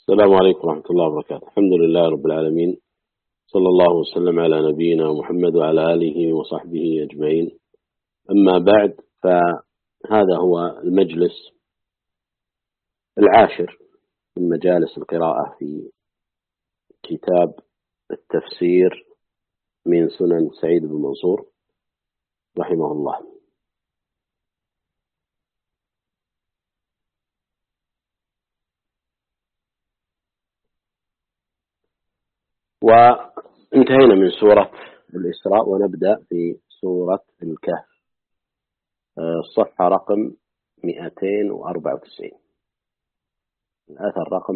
السلام عليكم ورحمة الله وبركاته. الحمد لله رب العالمين، صلى الله وسلم على نبينا محمد وعلى آله وصحبه أجمعين. أما بعد، فهذا هو المجلس العاشر من مجالس القراءة في كتاب التفسير من سنن سعيد بن منصور رحمه الله. وانتهينا من سورة الإسراء ونبدأ في سورة الكهف، الصفحة رقم 294، الأثر رقم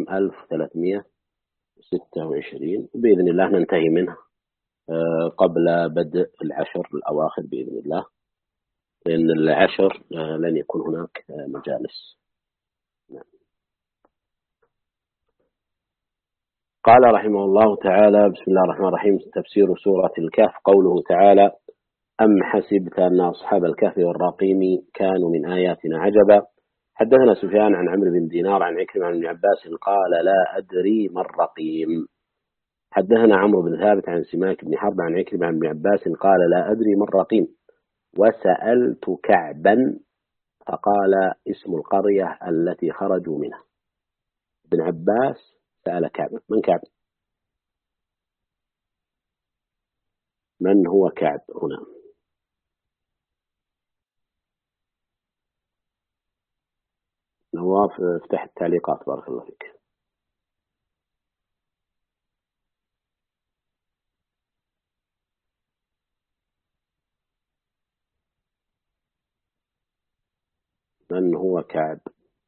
1326. بإذن الله ننتهي منه قبل بدء العشر الأواخر بإذن الله، لأن العشر لن يكون هناك مجالس. قال رحمه الله تعالى: بسم الله الرحمن الرحيم. تفسير سورة الكهف. قوله تعالى: أم حسبت أن أصحاب الكهف والرقيم كانوا من آياتنا عجبا. حدثنا سفيان عن عمرو بن دينار عن عكرمة عن ابن عباس قال: لا أدري ما الرقيم. حدثنا عمرو بن ثابت عن سماك بن حرب عن عكرمة عن ابن عباس قال: لا أدري ما الرقيم. وسألت كعبا فقال: اسم القرية التي خرجوا منها. ابن عباس سأل كعب. من كعب؟ من هو كعب هنا؟ نواف افتح التعليقات بارك الله فيك. من هو كعب؟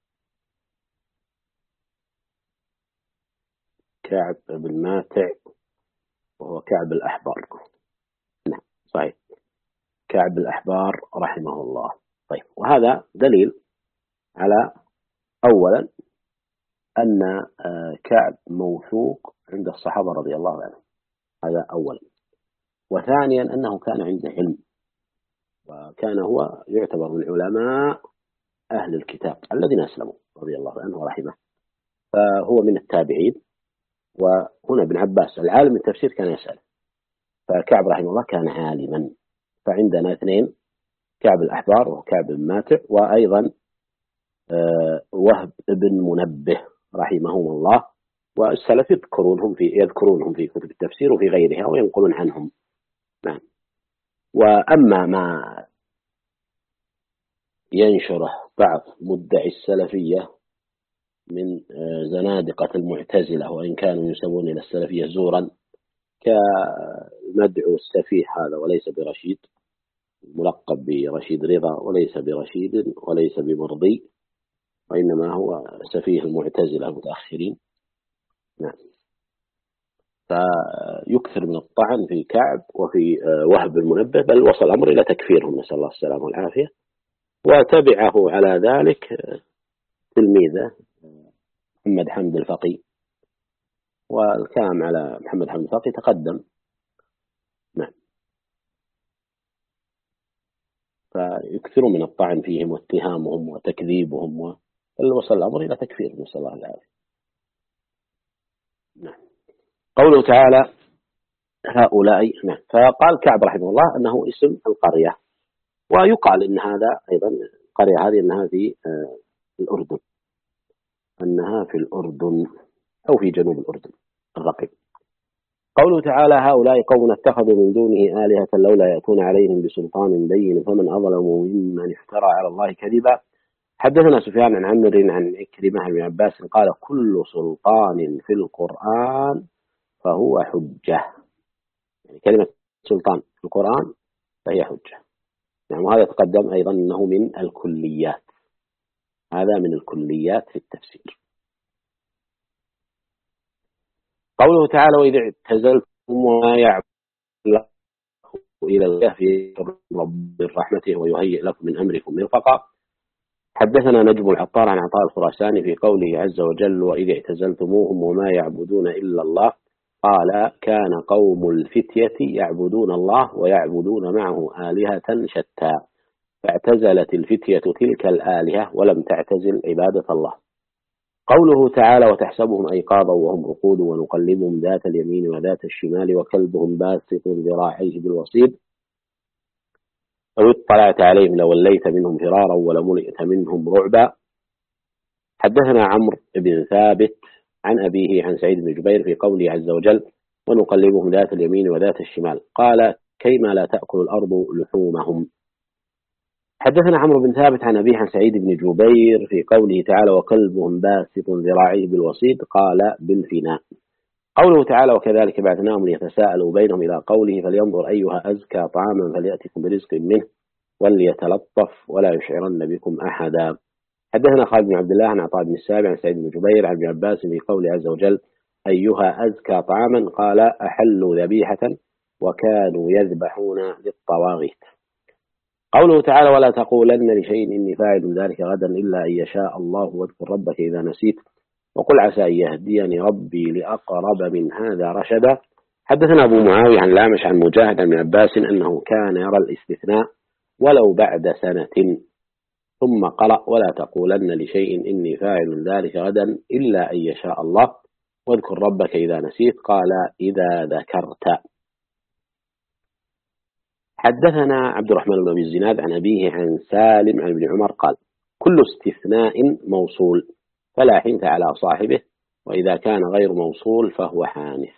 كعب بن ماتع، وهو كعب الأحبار. نعم صحيح، كعب الأحبار رحمه الله. طيب، وهذا دليل على أولا أن كعب موثوق عند الصحابة رضي الله عنهم، هذا أولا. وثانيا أنه كان عنده علم، وكان هو يعتبر من علماء أهل الكتاب الذين أسلموا رضي الله عنه ورحمه، فهو من التابعين. وهنا ابن عباس العالم التفسير كان يسأل، فكعب رحمه الله كان عالما. فعندنا اثنين: كعب الأحبار وكعب بن ماتع، وأيضا وهب بن منبه رحمهم الله. والسلف يذكرونهم في كتب التفسير وفي غيرها وينقلون عنهم. نعم. وأما ما ينشره بعض مدعي السلفية من زنادقة المعتزلة، وإن كانوا يسوون إلى السلفية زورا، كمدعو السفيه هذا وليس برشيد، ملقب برشيد رضا، وليس برشيد وليس بمرضي، وإنما هو سفيه المعتزلة المتأخرين. نعم. فيكثر من الطعن في كعب وفي وهب المنبه، بل وصل الأمر إلى تكفيرهم، نسأل الله السلامة والعافية. وتبعه على ذلك تلميذه محمد حمد الفقي، والكلام على محمد حمد الفقي تقدم. نعم. فيكثروا من الطعن فيهم واتهامهم وتكذيبهم، بل وصل الأمر إلى تكفير، نسأل الله العافية. نعم. قوله تعالى: هؤلاء. نعم. فقال كعب رحمه الله أنه اسم القرية، ويقال إن هذا أيضا القرية هذه أنها في الأردن، أنها في الأردن أو في جنوب الأردن الرقيب. قوله تعالى: هؤلاء قوم اتخذوا من دونه آلهة لولا يأتون عليهم بسلطان بين فمن أظلم ممن افترى على الله كذبا. حدثنا سفيان عن عمرو عن عكرمة عن ابن عباس قال: كل سلطان في القرآن فهو حجة. يعني كلمة سلطان في القرآن فهي حجة. يعني وهذا تقدم أيضا أنه من الكليات، هذا من الكليات في التفسير. قوله تعالى: وإذا اعتزلتم وما يعبد إلى الكهف رب رحمته ويهيئ لكم من أمركم مرفقا. حدثنا نجم العطار عن عطاء الخراساني في قوله عز وجل: وإذا اعتزلتموهم وما يعبدون إلا الله قال: كان قوم الفتية يعبدون الله ويعبدون معه آلهة شتى، فاعتزلت الفتية تلك الآلهة ولم تعتزل عبادة الله. قوله تعالى وتحسبهم أيقاظا وهم رقود ونقلبهم ذات اليمين وذات الشمال وكلبهم باسط ذراعيه بالوصيد لو اطلعت عليهم لوليت منهم فرارا ولملئت منهم رعبا. حدثنا عمرو بن ثابت عن أبيه عن سعيد بن جبير في قوله عز وجل ونقلبهم ذات اليمين وذات الشمال قال كيما لا تأكل الأرض لحومهم. حدثنا عمرو بن ثابت عن أبيه عن سعيد بن جبير في قوله تعالى وكلبهم باسط ذراعيه بالوصيد قال بالفناء. قوله تعالى وكذلك بعثناهم ليتساءلوا بينهم إلى قوله فلينظر أيها أزكى طعاما فليأتكم برزق منه وليتلطف ولا يشعرن بكم أحدا. حدثنا خالد بن عبد الله عن عطاء بن السابع عن سعيد بن جبير عن ابن عباس في قوله عز وجل أيها أزكى طعاما قال أحلوا ذبيحة وكانوا يذبحون للطواغيت. قوله تعالى ولا تقولن لشيء إني فاعل ذلك غدا إلا أن يشاء الله واذكر ربك إذا نسيت وقل عسى أن يهديني ربي لأقرب من هذا رشدا. حدثنا أبو معاوية عن الأعمش عن مجاهد عن ابن عباس أنه كان يرى الاستثناء ولو بعد سنة ثم قرأ ولا تقولن لشيء إني فاعل ذلك غدا إلا أن يشاء الله واذكر ربك إذا نسيت قال إذا ذكرت. حدثنا عبد الرحمن بن أبي الزناد عن أبيه عن سالم عن ابن عمر قال كل استثناء موصول فلا حنث على صاحبه وإذا كان غير موصول فهو حانث.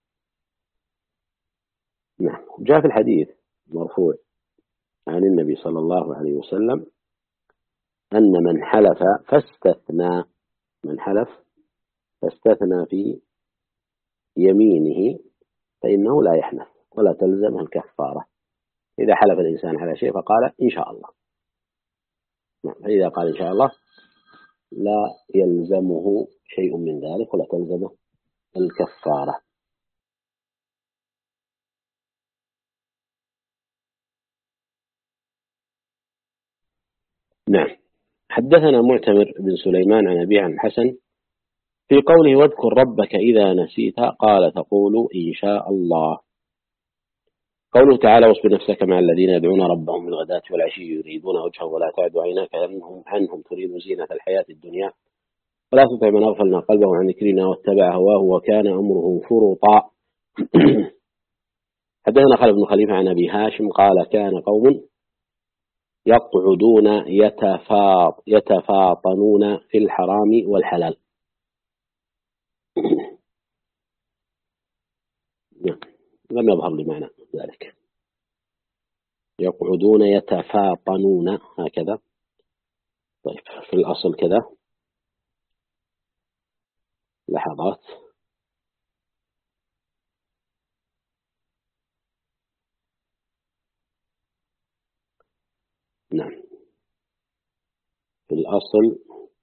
نعم. جاء في الحديث مرفوع عن النبي صلى الله عليه وسلم أن من حلف فاستثنى في يمينه فإنه لا يحنث ولا تلزمه الكفارة. إذا حلف الإنسان على شيء فقال إن شاء الله فإذا قال إن شاء الله لا يلزمه شيء من ذلك ولا تلزمه الكفارة. نعم. حدثنا معتمر بن سليمان عن أبي عن الحسن في قوله واذكر ربك إذا نسيت قال تقول إن شاء الله. قوله تعالى واصبر نفسك مع الذين يدعون ربهم بالغداة والعشي يريدون وجهه ولا تعد عيناك عنهم تريد زينة الحياة الدنيا ولا تطع من أغفلنا قلبه عن ذكرنا واتبع هواه وكان أمره فرطا. حدثنا خالد بن خليفة عن أبي هاشم قال كان قوم يقعدون يتفاطنون في الحرام والحلال. لم يظهر لي معنى ذلك. يقعدون يتفاطنون هكذا. طيب في الأصل كذا لحظات. نعم في الأصل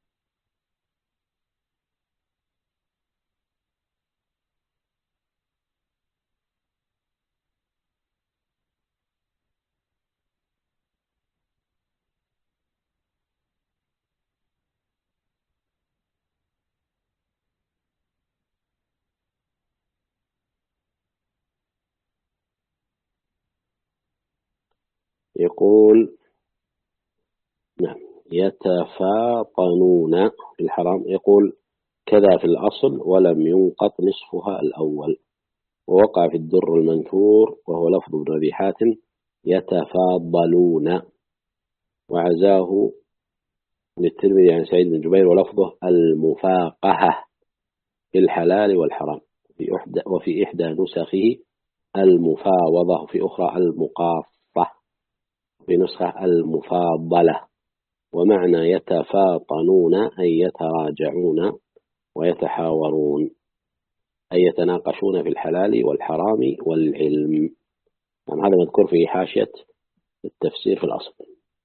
يقول نعم يتفاطنون في الحرام يقول كذا في الأصل ولم ينقط نصفها الأول ووقع في الدر المنثور وهو لفظ ابن أبي حاتم يتفاضلون وعزاه للترمذي عن سعيد بن جبير ولفظه المفاقهة في الحلال والحرام وفي إحدى نسخه المفاوضة وفي أخرى المقاصة في نسخة المفاضلة. ومعنى يتفاطنون أي يتراجعون ويتحاورون أي يتناقشون في الحلال والحرام والعلم. يعني هذا مذكور في حاشية التفسير في الأصل.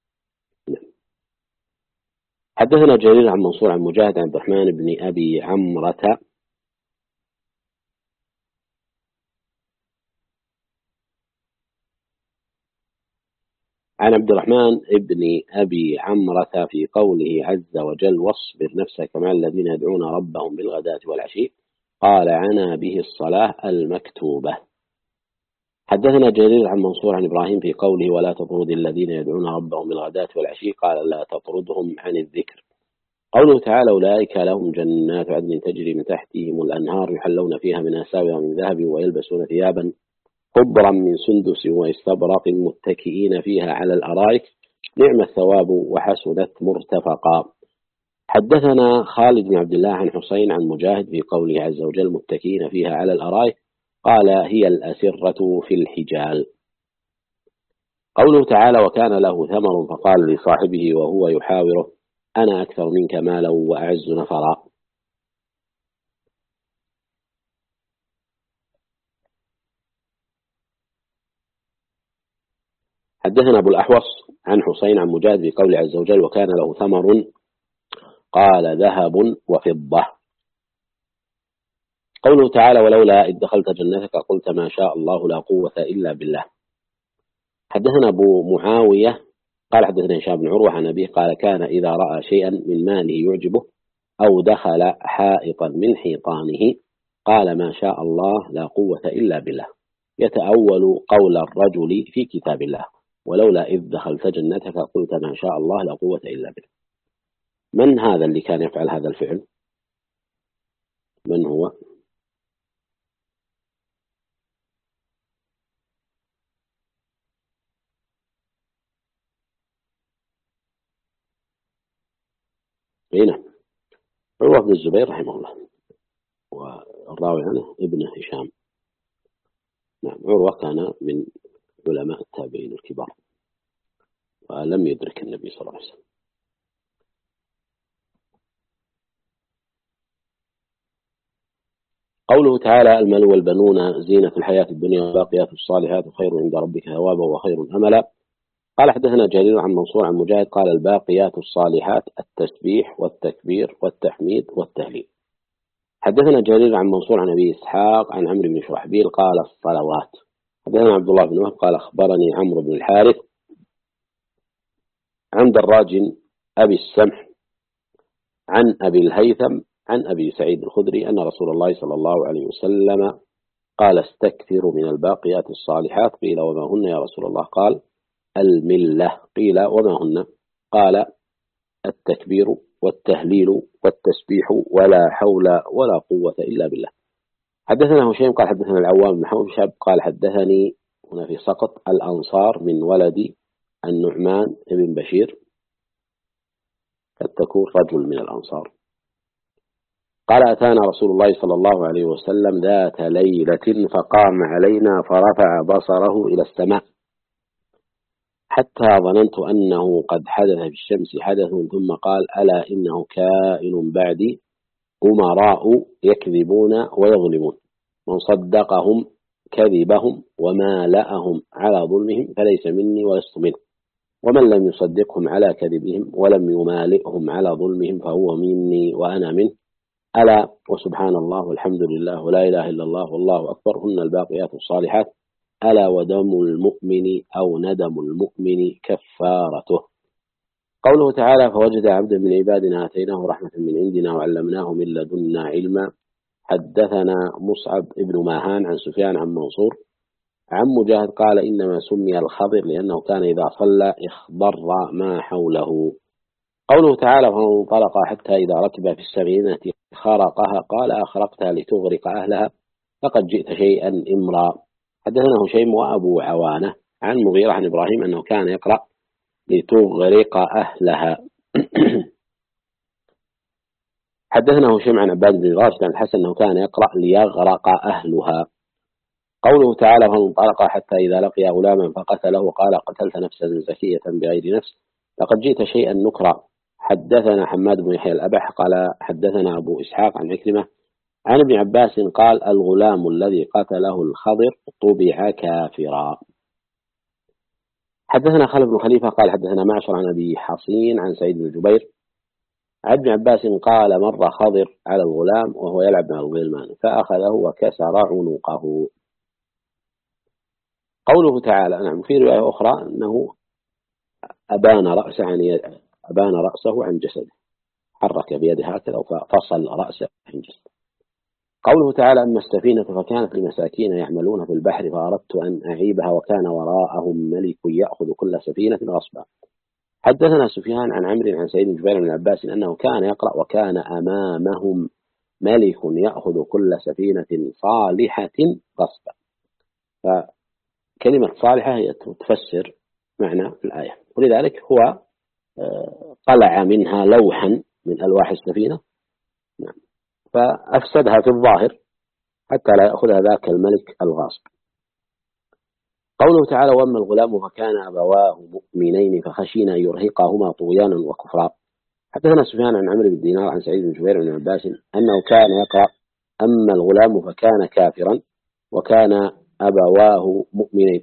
حدثنا جرير عن منصور عن مجاهد عن عبد الرحمن بن أبي عمرة عن عبد الرحمن بن أبي عمرة في قوله عز وجل واصبر نفسك مع الذين يدعون ربهم بالغداة والعشي قال عنا به الصلاة المكتوبة. حدثنا جرير عن منصور عن إبراهيم في قوله ولا تطرد الذين يدعون ربهم بالغداة والعشي قال لا تطردهم عن الذكر قوله تعالى أولئك لهم جنات عدن تجري من تحتهم الأنهار يحلون فيها من أساور من ذهب ويلبسون ثيابا خضرا من سندس واستبرق متكئين فيها على الأرائك نعم الثواب وحسنت مرتفقا. حدثنا خالد بن عبد الله عن حسين عن مجاهد في قوله عز وجل متكئين فيها على الأرائك قال هي الأسرة في الحجال. قوله تعالى وكان له ثمر فقال لصاحبه وهو يحاوره أنا أكثر منك مالا وأعز نفرا. حدثنا أبو الأحوص عن حسين عن مجاهد في قوله عز وجل وكان له ثمر قال ذهب وفضة. قوله تعالى ولولا إذ دخلت جنتك قلت ما شاء الله لا قوة إلا بالله. حدثنا أبو معاوية قال حدثنا هشام بن عروة عن أبيه قال كان إذا رأى شيئا من ماله يعجبه أو دخل حائطا من حيطانه قال ما شاء الله لا قوة إلا بالله يتأول قول الرجل في كتاب الله ولولا إذ دخلت جنتك قلت ما شاء الله لا قوة إلا بالله. من هذا اللي كان يفعل هذا الفعل؟ من هو؟ هنا عروة بن الزبير رحمه الله والراوي عنه ابن هشام. نعم عروة كان من علماء التابعين الكبار ولم يدرك النبي صلى الله عليه وسلم. قوله تعالى المال والبنون زينة الحياة الدنيا والباقيات الصالحات خير عند ربك ثوابا وخير أملا. قال حدثنا جرير عن منصور عن مجاهد قال الباقيات الصالحات التسبيح والتكبير والتحميد والتهليل. حدثنا جرير عن منصور عن أبي إسحاق عن عمرو بن شرحبيل قال الصلوات. حدثنا عبد الله بن وهب قال أخبرني عمرو بن الحارث عن دراج أبي السمح عن أبي الهيثم عن أبي سعيد الخدري أن رسول الله صلى الله عليه وسلم قال استكثروا من الباقيات الصالحات قيل وما هن يا رسول الله قال الملة قيل وما هن قال التكبير والتهليل والتسبيح ولا حول ولا قوة إلا بالله. حدثنا هشيم قال حدثنا العوام بن حوشب قال حدثني هنا في سقط الأنصار من ولد النعمان بن بشير قد تكون رجل من الأنصار قال أتانا رسول الله صلى الله عليه وسلم ذات ليلة فقام علينا فرفع بصره إلى السماء حتى ظننت أنه قد حدث في الشمس حدث ثم قال ألا إنه كائن بعدي أمراء يكذبون ويظلمون من صدقهم كذبهم ومالأهم على ظلمهم فليس مني ولست منه ومن لم يصدقهم على كذبهم ولم يمالئهم على ظلمهم فهو مني وأنا منه ألا وسبحان الله والحمد لله ولا إله إلا الله والله أكبر هن الباقيات الصالحات ألا ودم المؤمن أو ندم المؤمن كفارته. قوله تعالى فوجد عبدا من عبادنا آتيناه رحمة من عندنا وعلمناه من لدنا علما. حدثنا مصعب ابن ماهان عن سفيان عن منصور عن مجاهد قال إنما سمي الخضر لأنه كان إذا صلى اخضر ما حوله. قوله تعالى فانطلق حتى إذا ركب في السفينة خرقها قال أخرقتها لتغرق أهلها لقد جئت شيئا إمرا. حدثنا هشيم وأبو عوانة عن مغيرة عن إبراهيم أنه كان يقرأ لتغرق أهلها. حدثنا هشيم عن عباد بن راشد عن الحسن أنه كان يقرأ ليغرق أهلها. قوله تعالى فانطلق حتى إذا لقي غلاما فقتله قال قتلت نفسا زكية بغير نفس لقد جئت شيئا نكرا. حدثنا حماد بن يحيى الأبح قال حدثنا أبو إسحاق عن عكرمة عن ابن عباس قال الغلام الذي قتله الخضر طبع كافرا. حدثنا خالد بن خليفة قال حدثنا معشر عن أبي حصين عن سعيد بن جبير عن ابن عباس قال مر خضر على الغلام وهو يلعب مع الغلمان فأخذه وكسر عنقه. قوله تعالى نعم في رواية أخرى أنه أبان رأسه عن جسده حرك بيده هكذا ففصل رأسه عن جسده. قوله تعالى أما السفينة فكانت لمساكين يعملون في البحر فأردت أن أعيبها وكان وراءهم ملك يأخذ كل سفينة غصبا حدثنا سفيان عن عمرو عن سعيد بن جبير بن عباس أنه كان يقرأ وكان أمامهم ملك يأخذ كل سفينة صالحة غصبا. فكلمة صالحة هي تفسر معنى الآية، ولذلك هو قلع منها لوحا من ألواح السفينة فأفسدها في الظاهر حتى لا يأخذها ذاك الملك الغاصب. قوله تعالى: وأما الغلام فكان أبواه مؤمنين فخشينا أن يرهقهما طغيانا وكفرا. حدثنا سفيان عن عمرو بن دينار عن سعيد بن جبير بن عباس أنه كان يقرأ: أما الغلام فكان كافرا وكان أبواه مؤمنين.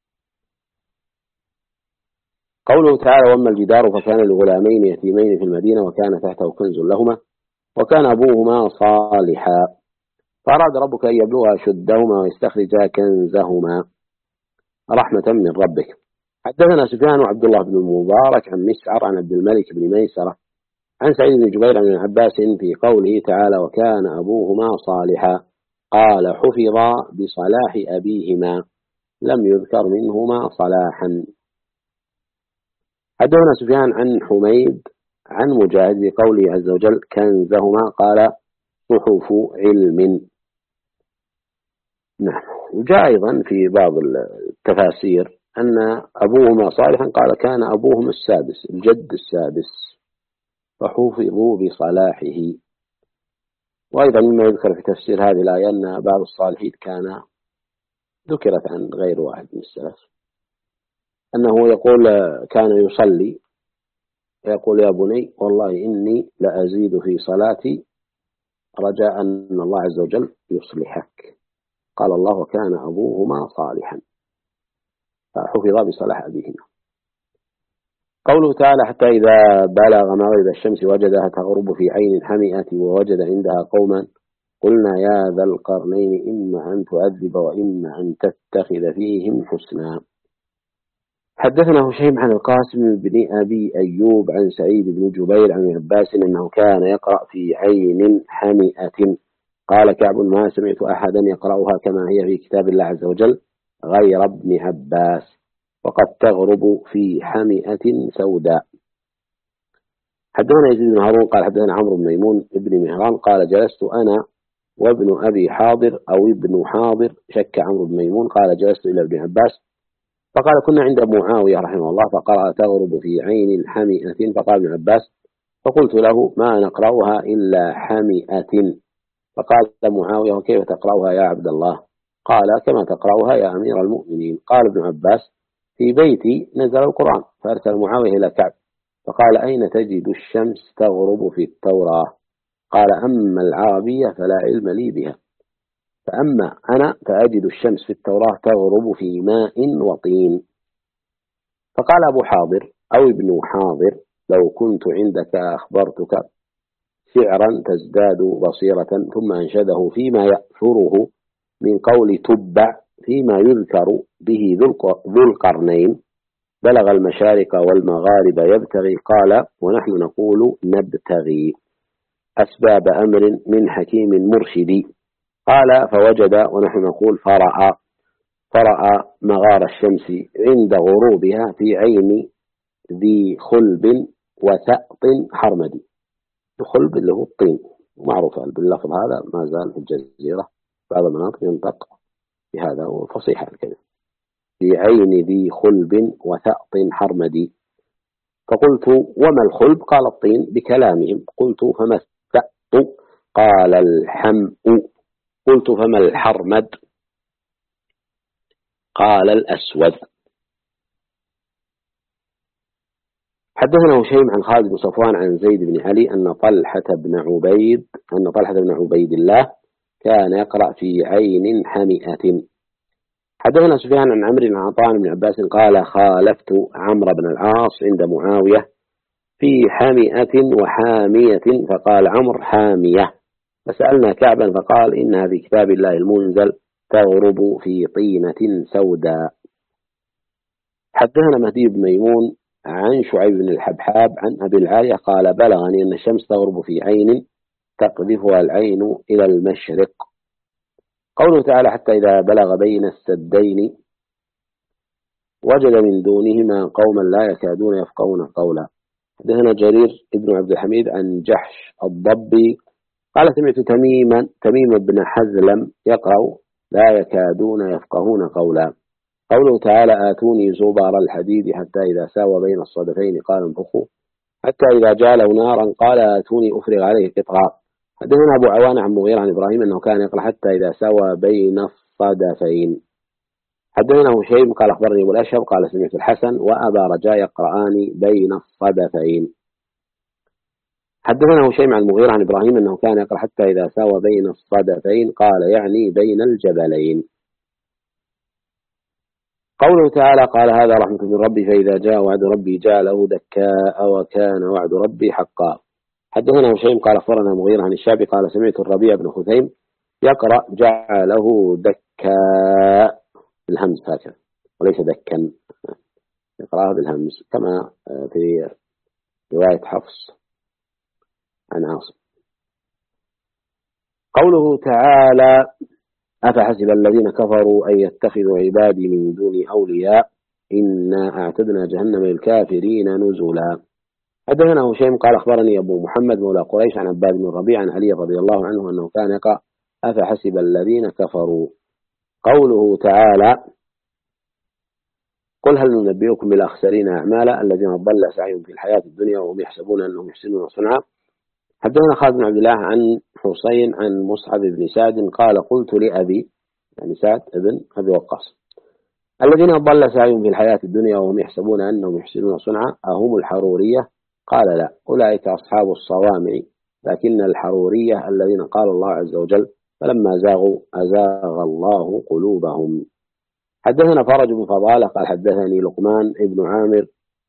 قوله تعالى: وأما الجدار فكان لغلامين يتيمين في المدينة وكان تحته كنز لهما وكان أبوهما صالحا فأراد ربك أن يبلغا أشدهما ويستخرجا كنزهما رحمة من ربك. حدثنا سفيان وعبد الله بن المبارك عن مسعر عن عبد الملك بن ميسرة عن سعيد بن جبير عن عباس في قوله تعالى: وكان أبوهما صالحا قال: حفظا بصلاح أبيهما لم يذكر منهما صلاحا. حدثنا سفيان عن حميد عن مجاهد بقوله عز وجل: كنزهما قال: صحف علم. نعم. وجاء أيضا في بعض التفاسير أن أبوهما صالحا قال: كان أبوهما السادس الجد السادس فحفظوا بصلاحه. وأيضا مما يذكر في تفسير هذه الآية أن بعض الصالحين كان ذكرت عن غير واحد من السلف أنه يقول كان يصلي يقول: يا بني والله إني لأزيد في صلاتي رجاء أن الله عز وجل يصلحك. قال الله: وكان أبوهما صالحا فحفظ بصلاح أبيهما. قوله تعالى: حتى إذا بلغ مغرب الشمس وجدها تغرب في عين حمئة ووجد عندها قوما قلنا يا ذا القرنين إما أن تعذب وإما أن تتخذ فيهم حسنا. حدثنا هشيم عن القاسم بن أبي أيوب عن سعيد بن جبير عن عباس أنه كان يقرأ في عين حمئة. قال كعب: ما سمعت أحدا يقرأها كما هي في كتاب الله عز وجل غير ابن عباس وقد تغرب في حمئة سوداء. حدثنا يزيد بن هارون قال: حدثنا عمرو بن ميمون ابن مهران قال: جلست أنا وابن أبي حاضر أو ابن حاضر شك عمرو بن ميمون قال: جلست إلى ابن عباس فقال: كنا عند معاوية رحمه الله فقرأ تغرب في عين حمئة فقال ابن عباس فقلت له: ما نقرأها إلا حمئة. فقال معاوية: وكيف تقرأها يا عبد الله؟ قال: كما تقرأها يا أمير المؤمنين. قال ابن عباس: في بيتي نزل القرآن. فأرسل معاوية إلى كعب فقال: أين تجد الشمس تغرب في التوراة؟ قال: أما العربية فلا علم لي بها، فأما أنا فأجد الشمس في التوراة تغرب في ماء وطين. فقال أبو حاضر أو ابن حاضر: لو كنت عندك أخبرتك شعرا تزداد بصيرة. ثم أنشده فيما يأثره من قول تبع فيما يذكر به ذو القرنين: بلغ المشارق والمغارب يبتغي قال: ونحن نقول نبتغي أسباب أمر من حكيم مرشد. قال: فوجد ونحن نقول فرأى مغار الشمس عند غروبها في عين ذي خلب وثأط حرمدي. الخلب اللي هو الطين معروف باللفظ هذا ما زال في الجزيرة بعض المناطق ينطق بهذا وفصيح الكلمة في عين ذي خلب وثأط حرمدي. فقلت: وما الخلب؟ قال: الطين بكلامهم. قلت: فما الثأط؟ قال: الحمء. قلت: فما الحرمد؟ قال: الأسود. حدثنا هشيم عن خالد بن صفوان عن زيد بن علي أن طلحة بن عبيد الله كان يقرأ في عين حمئة. حدثنا سفيان عن عمرو بن عطاء بن عباس قال: خالفت عمرو بن العاص عند معاوية في حمئة وحامية فقال عمرو: حامية. فسألنا كعبا فقال: إنها في كتاب الله المنزل تغرب في طينة سوداء. حدثنا مهدي بن ميمون عن شعيب بن الحبحاب عن أبي العالية قال: بلغني أن الشمس تغرب في عين تقذفها العين إلى المشرق. قوله تعالى: حتى إذا بلغ بين السدين وجد من دونهما قوما لا يكادون يفقهون قولا. حدثنا جرير ابن عبد الحميد عن جحش الضبي قال سمعت تميم بن حزلم يقرأ لا يكادون يفقهون قولا. قوله تعالى آتوني زبر الحديد حتى إذا ساوى بين الصدفين قال انفخوا حتى إذا جعله نارا قال آتوني أفرغ عليه قطرا. حدثنا أبو عوان عن مغيرة عن إبراهيم أنه كان يقرأ حتى إذا ساوى بين الصدفين. حدثنا هشيم قال أخبرني أبو الأشهب قال سمعت الحسن وأبا رجاء يقرآن بين الصدفين. حدثنا هشيم عن المغيرة عن إبراهيم أنه كان يقرأ حتى إذا ساوى بين الصدفين قال يعني بين الجبلين. قوله تعالى قال هذا رحمة من ربي فإذا جاء وعد ربي جعله دكاء وكان وعد ربي حقا. حدثنا هشيم قال أخبرنا مغيرة عن الشعبي قال سمعت الربيع بن خثيم يقرأ جعله دكاء بالهمز هكذا وليس دكا، يقرأها بالهمز كما في رواية حفص عن عاصم. قوله تعالى أفحسب الذين كفروا أن يتخذوا عبادي من دوني أولياء إنا أعتدنا جهنم للكافرين نزلا. حدثنا هشيم قال أخبرني أبو محمد مولى قريش عن عباد بن الربيع عن علي رضي الله عنه أنه كان يقرأ أفحسب الذين كفروا. قوله تعالى قل هل ننبئكم بالأخسرين أعمالا الذين ضل سعيهم في الحياة الدنيا وهم يحسبون أنهم يحسنون صنعا. حدثنا خالد بن عبد الله عن حسين عن مصعب بن سعد قال قلت لأبي يعني سعد بن أبي وقاص الذين ضل سعيهم في الحياة الدنيا وهم يحسبون أنهم يحسنون صنعا أهم الحرورية؟ قال لا أولئك أصحاب الصوامع لكن الحرورية الذين قال الله عز وجل فلما زاغوا أزاغ الله قلوبهم. حدثنا فرج بن فضالة قال حدثني لقمان ابن عامر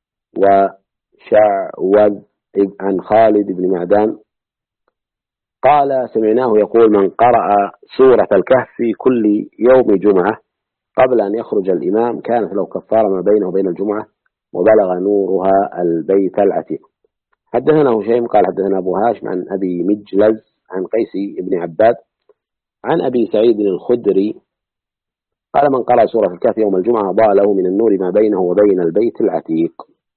وشعوذ عن خالد بن معدان قال سمعناه يقول من قرأ سورة الكهف في كل يوم جمعة قبل أن يخرج الإمام كانت له كفارة ما بينه وبين الجمعة وبلغ نورها البيت العتيق. حدثنا هشيم قال حدثنا أبو هاشم عن أبي مجلز عن قيس بن عباد عن أبي سعيد الخدري قال من قرأ سورة الكهف يوم الجمعة ضاء له من النور ما بينه وبين البيت العتيق.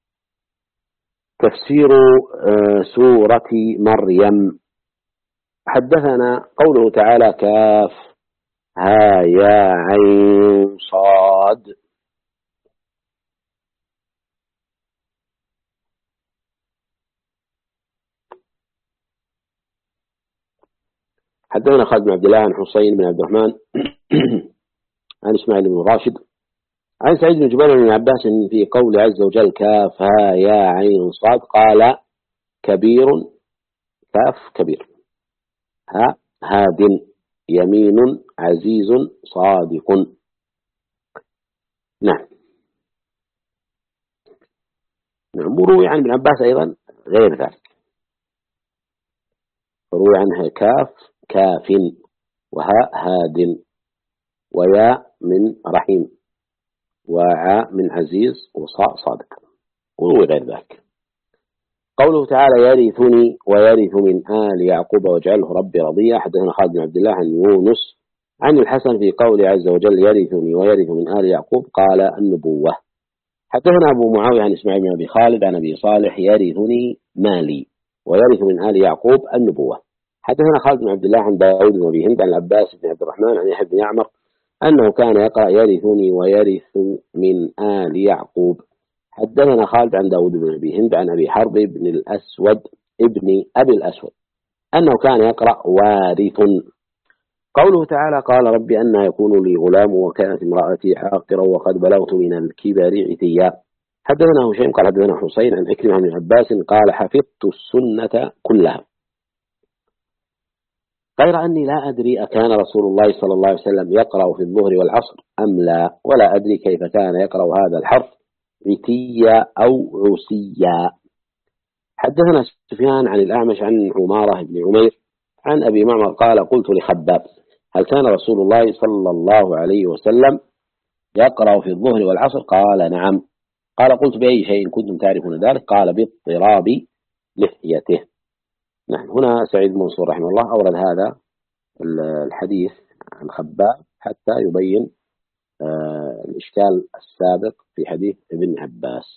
تفسير سورة مريم. حدثنا قوله تعالى كاف ها يا عين صاد. حدثنا خالد بن عبد الله عن حسين بن عبد الرحمن عن إسماعيل بن راشد عن سعيد بن جبير بن عباس في قول عز وجل كاف ها يا عين صاد قال كبير كاف كبير ها هاد يمين عزيز صادق. نعم وروي عن ابن عباس أيضا غير ذلك روي عنها كاف كاف وها هاد ويا من رحيم وعاء من عزيز وصاء صادق وروي غير ذلك. قوله تعالى يرثني ويرث من آل يعقوب واجعله ربي رضيا. حدثنا خالد بن عبد الله عن يونس عن الحسن في قول عز وجل يرثني ويرث من آل يعقوب قال النبوة. حدثنا أبو معاوية عن إسماعيل بن أبي خالد عن أبي صالح يرثني مالي ويرث من آل يعقوب النبوة. حدثنا خالد بن عبد الله عن داود بن أبي هند عن العباس بن عبد الرحمن عن يحيى بن يعمر أنه كان يقرأ يرثني ويرث من آل يعقوب. حدثنا خالد عن داود بن أبي هند عن أبي حرب بن الأسود ابن أبي الأسود أنه كان يقرأ وارث. قوله تعالى قال رب أن يكون لي غلام وكانت امرأتي عاقرا وقد بلغت من الكبر عتيا. حدثنا هشيم قال حدثنا حسين عن عكرمة بن عباس قال حفظت السنة كلها غير أني لا أدري أكان رسول الله صلى الله عليه وسلم يقرأ في الظهر والعصر أم لا ولا أدري كيف كان يقرأ هذا الحرف عتيا أو عسيا. حدثنا سفيان عن الأعمش عن عمارة بن عمير عن أبي معمر قال قلت لخباب هل كان رسول الله صلى الله عليه وسلم يقرأ في الظهر والعصر؟ قال نعم. قال قلت بأي شيء كنتم تعرفون ذلك؟ قال باضطراب لحيته. نعم هنا سعيد بن منصور رحمه الله أورد هذا الحديث عن خباب حتى يبين الإشكال السابق في حديث ابن عباس.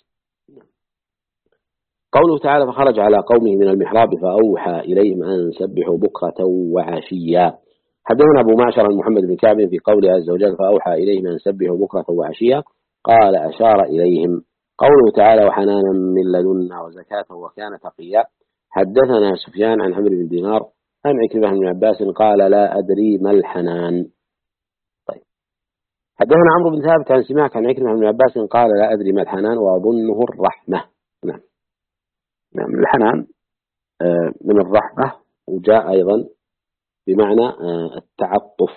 قوله تعالى فخرج على قومه من المحراب فأوحى إليهم أن سبحوا بكرة وعشيا. حدثنا أبو معشر عن محمد بن كعب في قوله عز وجل فأوحى إليهم أن سبحوا بكرة وعشيا قال أشار إليهم. قوله تعالى وحنانا من لدنا وزكاة وكان تقيا. حدثنا سفيان عن عمرو بن دينار عن عكرمة بن عباس قال لا أدري ما الحنان. طيب. حدثنا عمرو بن ثابت عن سماك عن عكرمة بن عباس قال لا أدري ما الحنان وأظنه الرحمة. نعم الحنان من الرحمة وجاء أيضا بمعنى التعطف.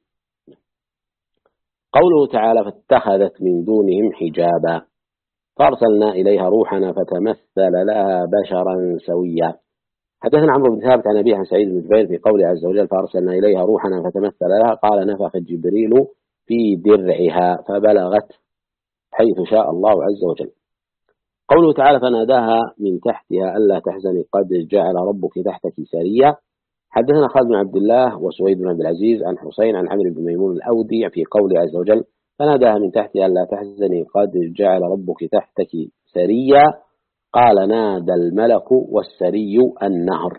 قوله تعالى فاتخذت من دونهم حجابا فأرسلنا إليها روحنا فتمثل لها بشرا سويا. حدثنا عمرو بن ثابت عن أبيه عن سعيد بن جبير في قوله عز وجل فأرسلنا إليها روحنا فتمثل لها قال نفخ جبريل في درعها فبلغت حيث شاء الله عز وجل. قوله تعالى فناداها من تحتها ألا تحزني قد جعل ربك تحتك سريا. حدثنا خالد بن عبد الله وسويد بن عبد العزيز عن حسين عن عمرو بن ميمون الأودي في قوله عز وجل فناداها من تحتها ألا تحزني قد جعل ربك تحتك سريا قال نادى الملك والسري النهر.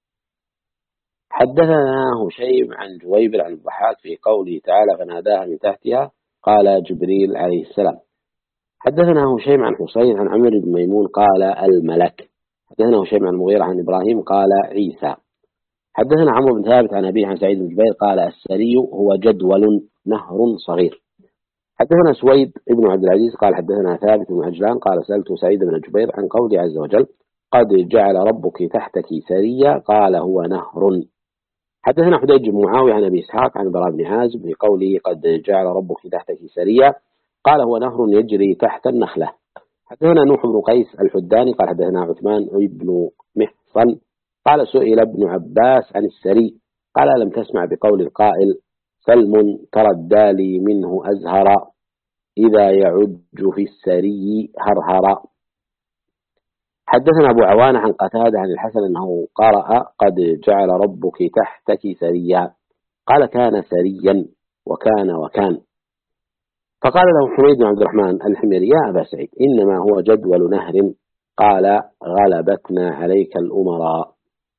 حدثنا هشيم عن جويبر عن الضحاك في قوله تعالى فناداها من تحتها قال جبريل عليه السلام. حدثنا هشيم عن حسين عن عمرو بن ميمون قال الملك. حدثنا هشيم عن المغيرة عن إبراهيم قال عيسى. حدثنا عمرو بن ثابت عن أبيه عن سعيد بن جبير قال السري هو جدول نهر صغير. حدثنا سويد بن عبد العزيز قال حدثنا ثابت بن عجلان قال سألت سعيد بن جبير عن قوله عز وجل قد جعل ربك تحتك سريا قال هو نهر. حدثنا حديج بن معاوية عن أبي إسحاق عن براء بن عازب في قوله قد جعل ربك تحتك سريا قال هو نهر يجري تحت النخلة. حدثنا نوح بن قيس الحداني قال حدثنا عثمان بن محصن قال سئل ابن عباس عن السري قال لم تسمع بقول القائل سلم تردى لي منه أزهر إذا يعج في السري هرهر. حدثنا أبو عوانة عن قتادة عن الحسن أنه قرأ قد جعل ربك تحتك سريا قال كان سريا وكان. فقال له حميد بن عبد الرحمن الحميري يا أبا سعيد إنما هو جدول نهر قال غلبتنا عليك الأمراء.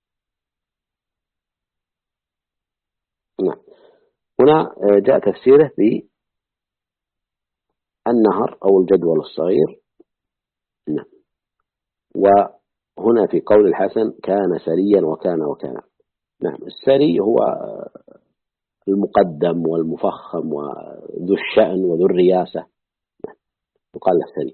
نعم. هنا جاء تفسيره بالنهر أو الجدول الصغير. نعم. وهنا في قول الحسن كان سريا وكان. نعم السري هو المقدم والمفخم وذو الشأن وذو الرياسة يقال له سري.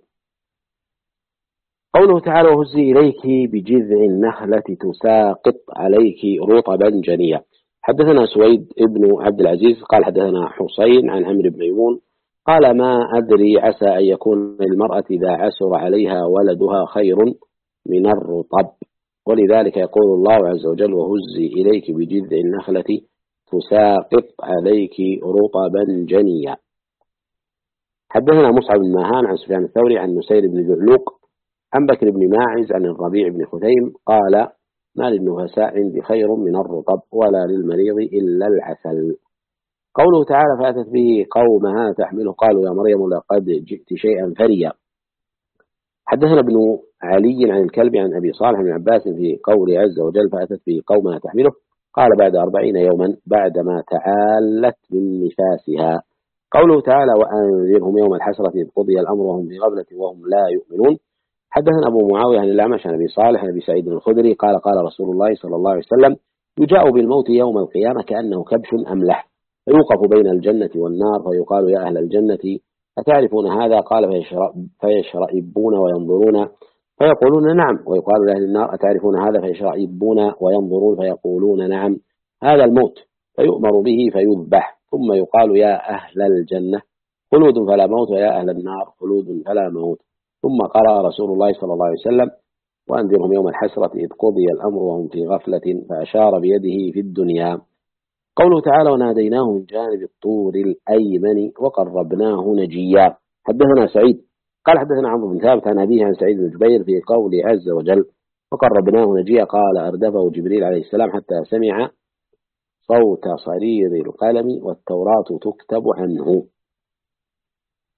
قوله تعالى وهزي إليك بجذع النخلة تساقط عليك رطبا جنيا. حدثنا سويد ابن عبد العزيز قال حدثنا حسين عن عمرو بن ميمون قال ما أدري عسى أن يكون المرأة إذا عسر عليها ولدها خير من الرطب ولذلك يقول الله عز وجل وهزي إليك بجذع النخلة تساقط عليك رطبا جنيا. حدثنا مصعب بن ماهان عن سفيان الثوري عن نسير بن ذعلوق عن بكر بن ماعز عن الربيع بن خثيم قال ما للنفساء عندي خير من الرطب ولا للمريض إلا العسل. قوله تعالى فأتت به قومها تحمله قالوا يا مريم لقد جئت شيئا فريا. حدثنا ابن علي عن الكلب عن أبي صالح بن عباس في قول عز وجل فأتت به قومها تحمله قال بعد 40 يوما بعدما تعالت من نفاسها. قوله تعالى وأنذرهم يوم الحسرة إذ قضي الأمر وهم في غفلة وهم لا يؤمنون. حدثنا أبو معاوية عن الأعمش عن أبي صالح عن أبي سعيد الخدري قال قال رسول الله صلى الله عليه وسلم يجاء بالموت يوم القيامة كأنه كبش أملح فيوقف بين الجنة والنار فيقال يا أهل الجنة أتعرفون هذا قال فيشرئبون وينظرون فيقولون نعم ويقال لأهل النار أتعرفون هذا فيشرئبون وينظرون فيقولون نعم هذا الموت فيؤمر به فيذبح ثم يقال يا أهل الجنة خلود فلا موت ويا أهل النار خلود فلا موت. ثم قرأ رسول الله صلى الله عليه وسلم وأنذرهم يوم الحسرة إذ قضي الأمر وهم في غفلة فأشار بيده في الدنيا. قوله تعالى وناديناه من جانب الطور الأيمن وقربناه نجيا. حدثنا سعيد قال حدثنا عمرو بن ثابت عن أبيه عن سعيد بن جبير في قول عز وجل وقربناه نجيا قال أردفه جبريل عليه السلام حتى سمع صوت صرير القلم والتوراة تكتب عنه.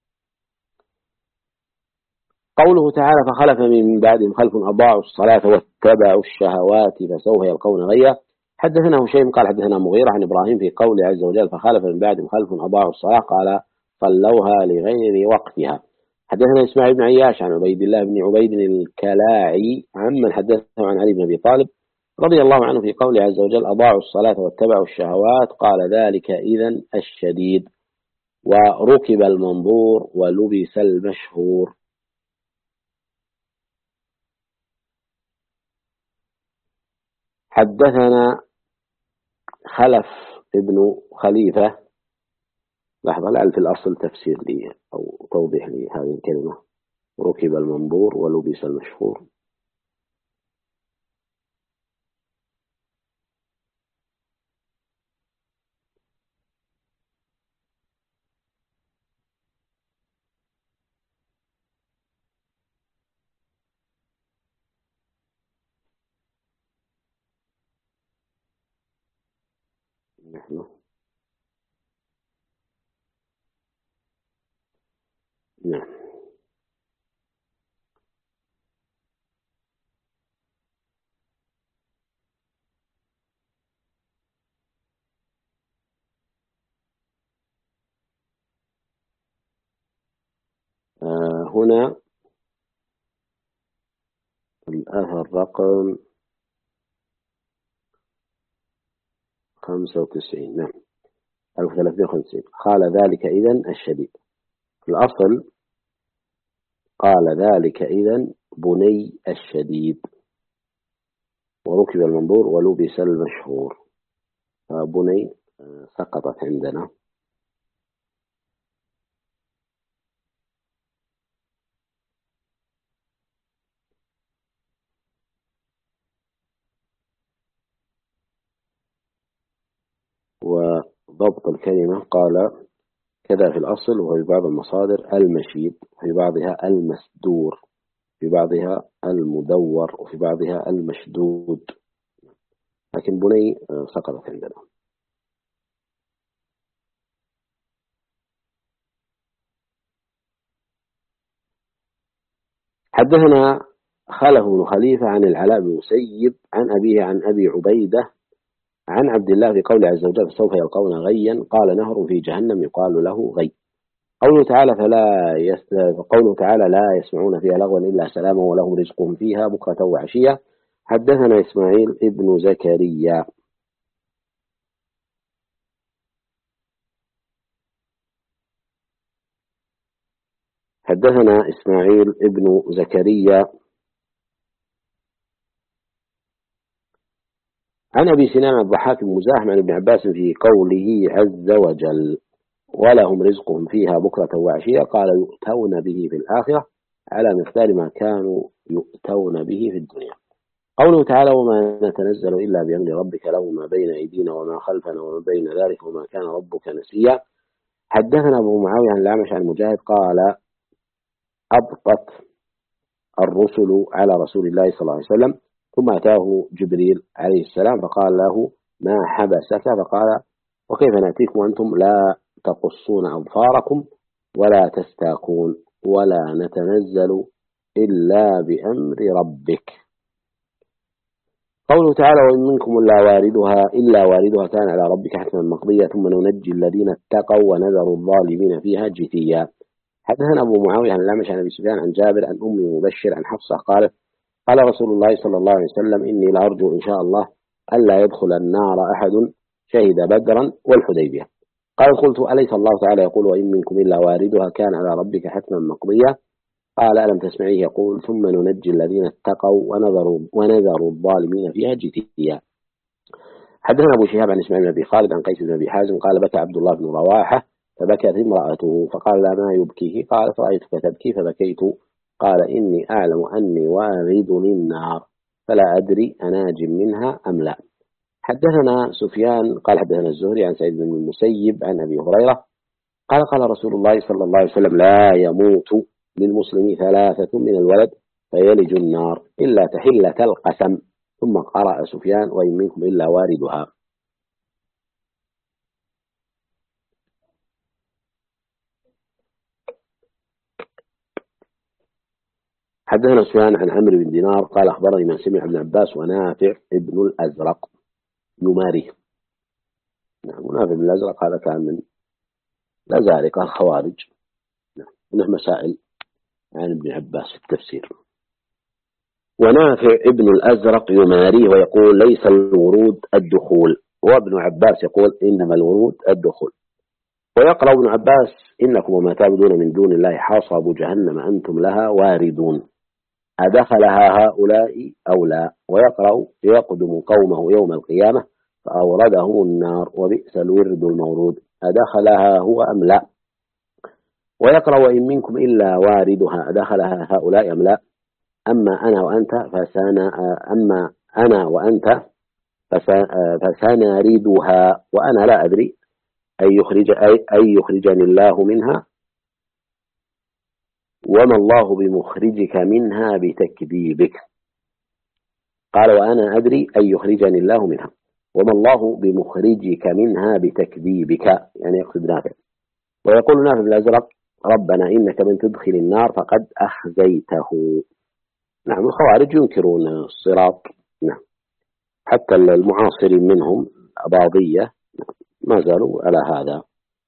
قوله تعالى فخلف من بعدهم خلف أضاعوا الصلاة واتبعوا الشهوات فسوف يلقون غيا. حدثنا هشيم قال حدثنا مغيرة عن إبراهيم في قوله عز وجل فخلف من بعدهم خلف أضاعوا الصلاة قال صلوها لغير وقتها. حدثنا إسماعيل بن عياش عن عبيد الله بن عبيد الكلاعي عمن حدثه عن علي بن أبي طالب رضي الله عنه في قوله عز وجل أضاعوا الصلاة واتبعوا الشهوات قال ذلك إذن الشديد وركب المنظور ولبس المشهور. حدثنا خلف ابن خليفة. لحظة لعل في الأصل تفسير لي أو توضيح لي هذه الكلمة ركب المنظور ولبس المشهور. نحن نعم. هنا الأثر رقم 95 نعم 1350 قال ذلك إذن الشديد. في الأصل قال ذلك إذن بني الشديد وركب المنظور ولبس المشهور. بني سقطت عندنا. وضبط الكلمة قال كذا في الأصل وفي بعض المصادر المشيد وفي بعضها المسدور في بعضها المدور وفي بعضها المشدود لكن بني سقطت عندنا. حدثنا خلف بن خليفة عن العلاء بن مسيب عن أبيه عن أبي عبيدة عن عبد الله في قوله عز وجل سوف يلقون غيا قال نهر في جهنم يقال له غي. قوله تعالى لا يسمعون فيها لغوا إلا سلاما ولهم رزقهم فيها بكرة وعشية. حدثنا إسماعيل ابن زكريا. حدثنا إسماعيل ابن زكريا عن أبي سنان الضحاك بن مزاحم عن ابن عباس في قوله عز وجل ولهم رزقهم فيها بكرة وعشية قال يؤتون به في الآخرة على مثال ما كانوا يؤتون به في الدنيا. قوله تعالى وما نتنزل إلا بأمر ربك له ما بين أيدينا وما خلفنا وما بين ذلك وما كان ربك نسيا. حدثنا أبو معاوية عن الأعمش عن مجاهد قال أبطت الرسل على رسول الله صلى الله عليه وسلم ثم أتاه جبريل عليه السلام فقال له ما حبسك فقال وكيف نأتيكم وأنتم لا تقصون أظفاركم ولا تستاقون ولا نتنزل إلا بأمر ربك. قوله تعالى وإن منكم إلا واردها كان على ربك حتما مقضيا ثم ننجي الذين اتقوا ونذر الظالمين فيها جثيا. حدثنا أبو معاوية عن الأعمش عن أبي سفيان عن جابر عن أم مبشر عن حفصة قالت قال رسول الله صلى الله عليه وسلم إني لأرجو إن شاء الله ألا يدخل النار أحد شهد بدرا والحديبية. قلت أليس الله تعالى يقول وإن منكم إلا واردها كان على ربك حتما مقضيا قال ألم تسمعيه يقول ثم ننجي الذين اتقوا ونذر الظالمين فيها جثيا. حدثنا أبو شهاب عن إسماعيل بن أبي خالد عن قيس بن أبي حازم قال بكى عبد الله بن رواحة فبكت امرأته فقال لا ما يبكيه قالت رأيتك تبكي فبكيت قال إني أعلم أني وارد للنار فلا أدري أناج منها أم لا. حدثنا سفيان قال حدثنا الزهري عن سعيد بن المسيب عن أبي هريرة قال رسول الله صلى الله عليه وسلم لا يموت للمسلم 3 من الولد فيلج النار إلا تحلة القسم. ثم قرأ سفيان وإن منكم إلا واردها. حدثنا سفيان عن عمرو بن دينار قال أخبرني من سمع ابن عباس ونافع ابن الأزرق يماري. نعم، ونافع بن الأزرق هذا كان من الأزارقة الخوارج. نعم، له مسائل عن ابن عباس في التفسير. ونافع ابن الأزرق يماري ويقول ليس الورود الدخول، وابن عباس يقول إنما الورود الدخول. ويقرأ ابن عباس إنكم وما تعبدون من دون الله حاصب جهنم أنتم لها واردون أدخلها هؤلاء أو لا. ويقرأ يقدم قومه يوم القيامة فأوردهم النار وبئس الورد المورود أدخلها هو أم لا. ويقرأ وإن منكم إلا واردها أدخلها هؤلاء أم لا. أما أنا وأنت فسنريدها وأنا لا أدري أي يخرجني الله منها وما الله بمخرجك منها بتكذيبك. قال وأنا أدري أن يخرجني الله منها وما الله بمخرجك منها بتكذيبك، يعني يقصد نافع. ويقول نافع بن الأزرق ربنا إنك من تدخل النار فقد أخزيته. نعم، الخوارج ينكرون الصراط. نعم، حتى المعاصرين منهم أباضية ما زالوا على هذا،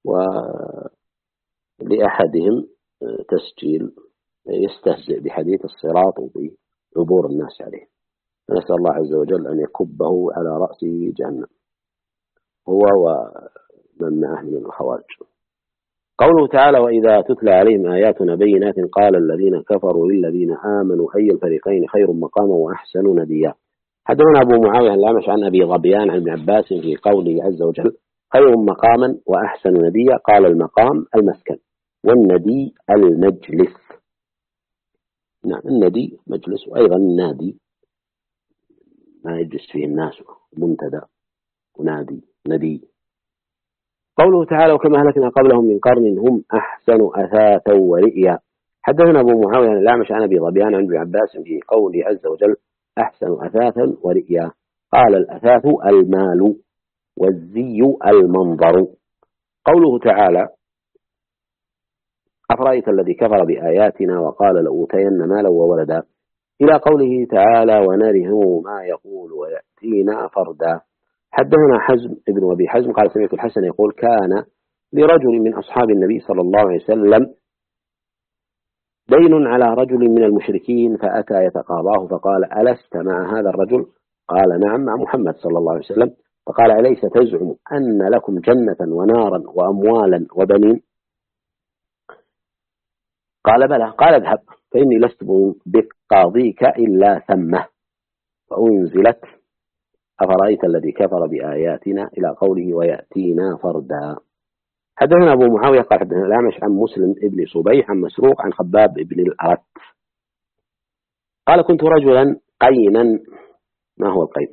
ولأحدهم تسجيل يستهزئ بحديث الصراط وبعبور الناس عليه. نسأل الله عز وجل أن يكبه على رأسه جهنم هو ومن معه من الخوارج. قوله تعالى وإذا تتلى عليهم آياتنا بينات قال الذين كفروا للذين آمنوا أي الفريقين خير مقاما وأحسن نديا. حدثنا أبو معاوية الأعمش عن أبي ظبيان عن ابن عباس في قوله عز وجل خير مقاما وأحسن نديا. قال المقام المسكن والندي المجلس. نعم، الندي مجلس، وأيضا النادي ما يجلس فيه الناس، منتدى ونادي ندي. قوله تعالى وكما أهلكنا قبلهم من قرن هم أحسن أثاثا ورئيا. حدثنا أبو معاوية الأعمش عن أبي ظبيان عن ابن عباس في قوله عز وجل أحسن أثاثا ورئيا. قال الأثاث المال والزي المنظر. قوله تعالى أفرأيت الذي كفر بآياتنا وقال لأوتين مالا وولدا إلى قوله تعالى ونرثه ما يقول ويأتينا فردا. حدثنا حزم ابن أبي حزم قال سمعت الحسن يقول كان لرجل من أصحاب النبي صلى الله عليه وسلم دين على رجل من المشركين فأتى يتقاضاه فقال ألست مع هذا الرجل؟ قال نعم مع محمد صلى الله عليه وسلم. فقال أليس تزعم أن لكم جنة ونارا وأموالا وبنين؟ قال بلى. قال اذهب فإني لست بقاضيك إلا ثمة. فأنزلت أفرأيت الذي كفر بآياتنا إلى قوله ويأتينا فردا. حدثنا أبو معاوية قال حدثنا الأعمش عن مسلم ابن صبيح عن مسروق عن خباب ابن الأرت قال كنت رجلا قينا. ما هو القين؟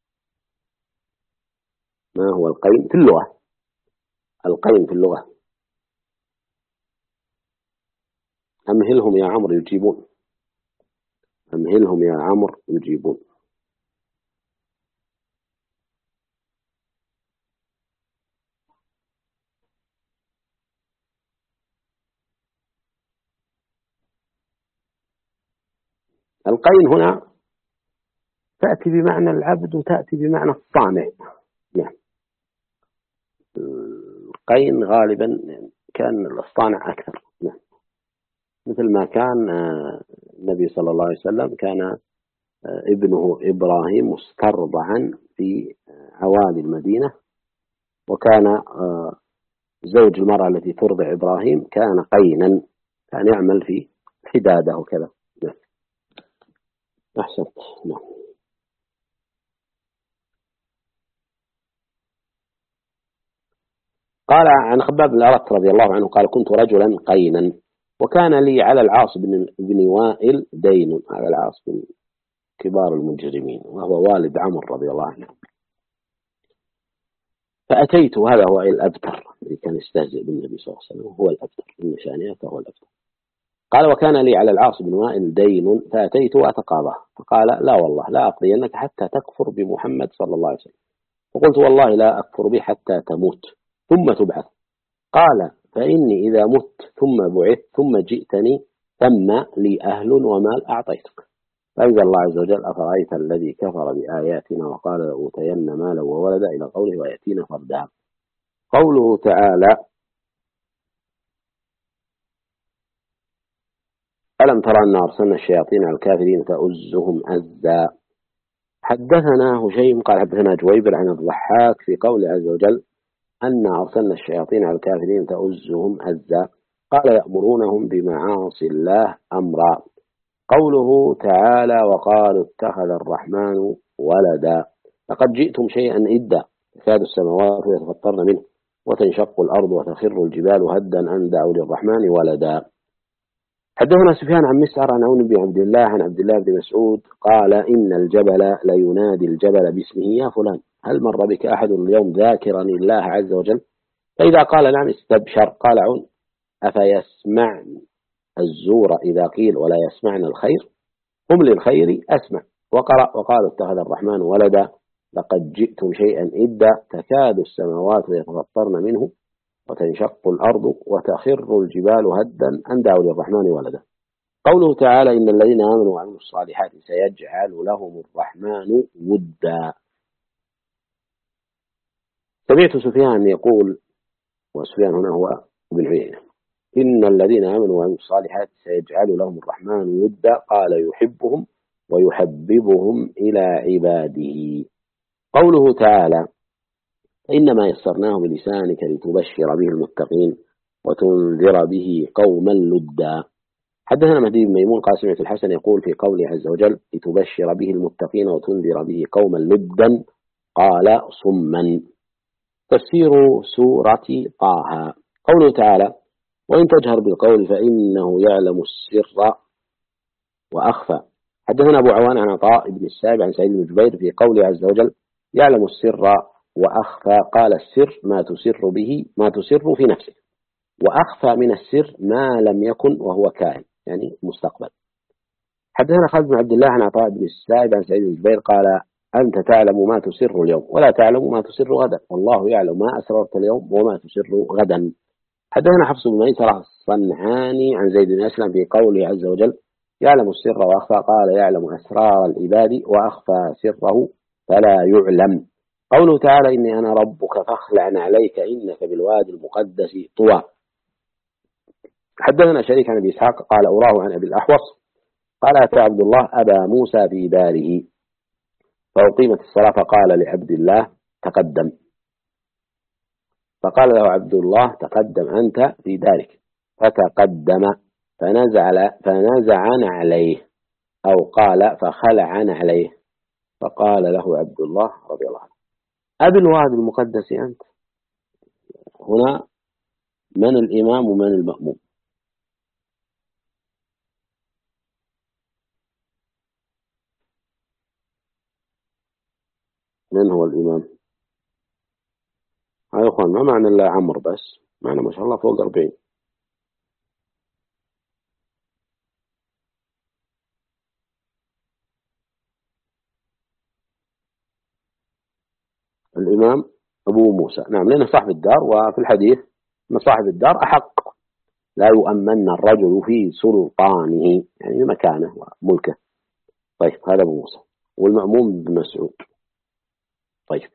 ما هو القين في اللغة؟ القين في اللغة أمهلهم يا عمرو يجيبون. أمهلهم يا عمرو يجيبون. القين هنا تأتي بمعنى العبد وتأتي بمعنى الصانع. نعم، القين غالبا كان الصانع أكثر. نعم، مثل ما كان النبي صلى الله عليه وسلم كان ابنه إبراهيم مسترضعا في عوالي المدينة، وكان زوج المرأة التي ترضع إبراهيم كان قينا، كان يعمل في حداده وكذا. نعم، أحسنت. نعم. قال عن خباب بن الأرت رضي الله عنه قال كنت رجلا قينا وكان لي على العاص بن وائل دين. على العاص بن كبار المجرمين وهو والد عمرو رضي الله عنه. فأتيت، هذا هو الأبتر الذي كان يستهزئ بالنبي صلى الله عليه وسلم، هو الأبتر إن شانئك هو الأبتر. قال وكان لي على العاص بن وائل دين فأتيت وأتقاضاه فقال لا والله لا أقضينك حتى تكفر بمحمد صلى الله عليه وسلم. فقلت والله لا أكفر به حتى تموت ثم تبعث. قال فإني إذا مت ثم بعثت ثم جئتني ثم لي أهل ومال أعطيتك. فأنزل الله عز وجل أفرأيت الذي كفر بآياتنا وقال لأوتين مالا وولدا إلى قوله ويأتينا فردا. قوله تعالى ألم ترى أن أرسلنا الشياطين على الكافرين تؤزهم أزا. حدثنا هشيم قال حدثنا جويبر عن الضحاك في قول عز وجل أن أرسلنا الشياطين على الكافرين تؤزهم أزا قال يأمرونهم بمعاصي الله أمرا. قوله تعالى وقالوا اتخذ الرحمن ولدا لقد جئتم شيئا إدا تكاد السماوات يتفطرن منه وتنشق الأرض وتخر الجبال هدا أن دعوا للرحمن ولدا. حدثنا سفيان عن مسعر عن عون بن عبد الله عن عبد الله بن مسعود قال إن الجبل لينادي الجبل باسمه يا فلان هل مر بك أحد اليوم ذاكرني الله عز وجل؟ فإذا قال نعم استبشر. قال عون أفيسمع الزور إذا قيل ولا يسمعن الخير هم للخير أسمع. وقرأ وقالوا اتخذ الرحمن ولدا لقد جئتم شيئا إدا تكاد السماوات يتفطرن منه وتنشق الأرض وتخر الجبال هدا أن دعوا للرحمن ولدا. قوله تعالى إن الذين آمنوا وعملوا الصالحات سيجعل لهم الرحمن ودا. سمعت سفيان يقول وسفيان هنا هو ابن عيينة إن الذين آمنوا وعملوا الصالحات سيجعل لهم الرحمن ودا قال يحبهم ويحببهم إلى عباده. قوله تعالى إنما يسرناه بلسانك لتبشر به المتقين وتنذر به قوما لدا. حدثنا مهدي بن ميمون قال سمعت الحسن يقول في قوله عز وجل لتبشر به المتقين وتنذر به قوما لدا قال صما. تفسير سورة طه. قوله تعالى وإن تجهر بالقول فإنه يعلم السر وأخفى. حدثنا أبو عوان عن عطاء بن السائب عن سعيد بن جبير في قوله عز وجل يعلم السر وأخفى قال السر ما تسر في نفسك وأخفى من السر ما لم يكن وهو كائن يعني مستقبل. حدثنا خالد بن عبد الله عن عطاء بن السائب عن سعيد بن جبير قال أنت تعلم ما تسر اليوم ولا تعلم ما تسر غدا والله يعلم ما أسررت اليوم وما تسر غدا. حدثنا حفص بن ميسرة الصنعاني عن زيد بن أسلم في قوله عز وجل يعلم السر وأخفى قال يعلم أسرار العباد وأخفى سره فلا يعلم. قوله تعالى إني أنا ربك فاخلع عليك إنك بالوادي المقدس طوى. حدثنا شريك عن أبي إسحاق قال أراه عن أبي الأحوص قال أتى عبد الله أبا موسى في داره فأقيمت الصلاة فقال لعبد الله تقدم فقال له عبد الله تقدم أنت في دارك فتقدم فنزعن عليه أو قال فخلعن عليه فقال له عبد الله رضي الله عنه أبي الوادي المقدس أنت. هنا من الإمام ومن المأموم؟ من هو الإمام؟ يا أخوان ما معنى الله عمر بس معنى ما شاء الله فوق 40. الإمام أبو موسى نعم لأنه صاحب الدار وفي الحديث أن صاحب الدار أحق لا يؤمن الرجل في سلطانه يعني مكانه وملكه. طيب هذا أبو موسى. والمأموم بن مسعود. طيب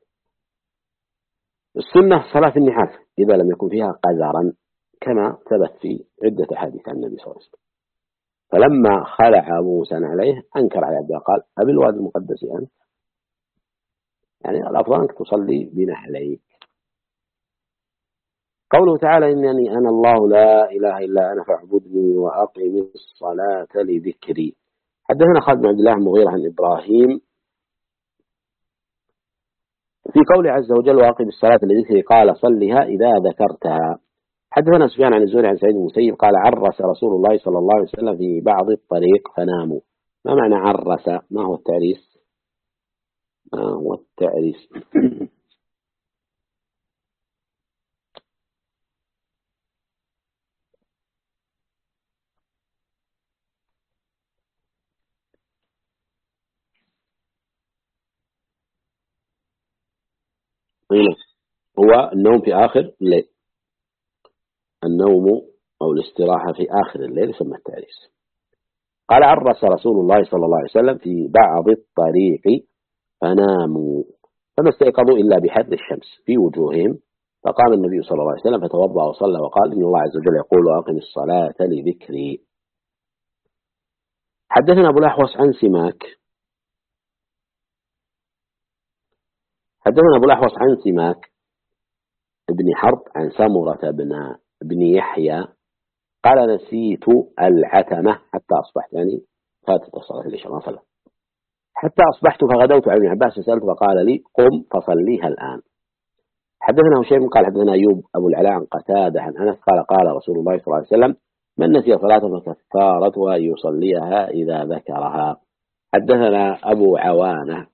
السنة صلاة النحاس إذا لم يكن فيها قذرا كما ثبت في عدة أحاديث عن النبي صلى الله عليه وسلم. فلما خلع أبو موسى عليه أنكر على عبد الله قال أبي الوادي المقدس أنت يعني الأفضل أنك تصلي بنحليك. قوله تعالى إنني أنا الله لا إله إلا أنا فاعبدني وأقم الصلاة لذكري. حدثنا خالد بن عبد الله المغيرة عن إبراهيم في قوله عز وجل وأقم الصلاة لذكري قال صلها إذا ذكرتها. حدثنا سفيان عن الزهري عن سعيد بن المسيب قال عرس رسول الله صلى الله عليه وسلم في بعض الطريق فناموا. ما معنى عرس؟ ما هو التعريس؟ ما هو التعريس؟ هو النوم في آخر الليل. النوم أو الاستراحة في آخر الليل يسمى التعريس. قال عرس رسول الله صلى الله عليه وسلم في بعض الطريق فناموا فما استيقظوا إلا بحر الشمس في وجوههم، فقام النبي صلى الله عليه وسلم فتوضأ وصلى وقال إن الله عز وجل يقول وأقم الصلاة لذكري. حدثنا أبو الأحوص عن سماك بن حرب عن سمرة بن يحيى قال نسيت العتمة حتى أصبحت، يعني فاتت الصلاة العشاء ما صلى، حتى أصبحت فغدوت على ابن عباس فسألت فقال لي قم فصليها الآن. حدثنا هشيم قال حدثنا أيوب أبو العلاء عن قتادة عن أنس قال قال رسول الله صلى الله عليه وسلم من نسي صلاة فكفارتها يصليها إذا ذكرها. حدثنا أبو عوانة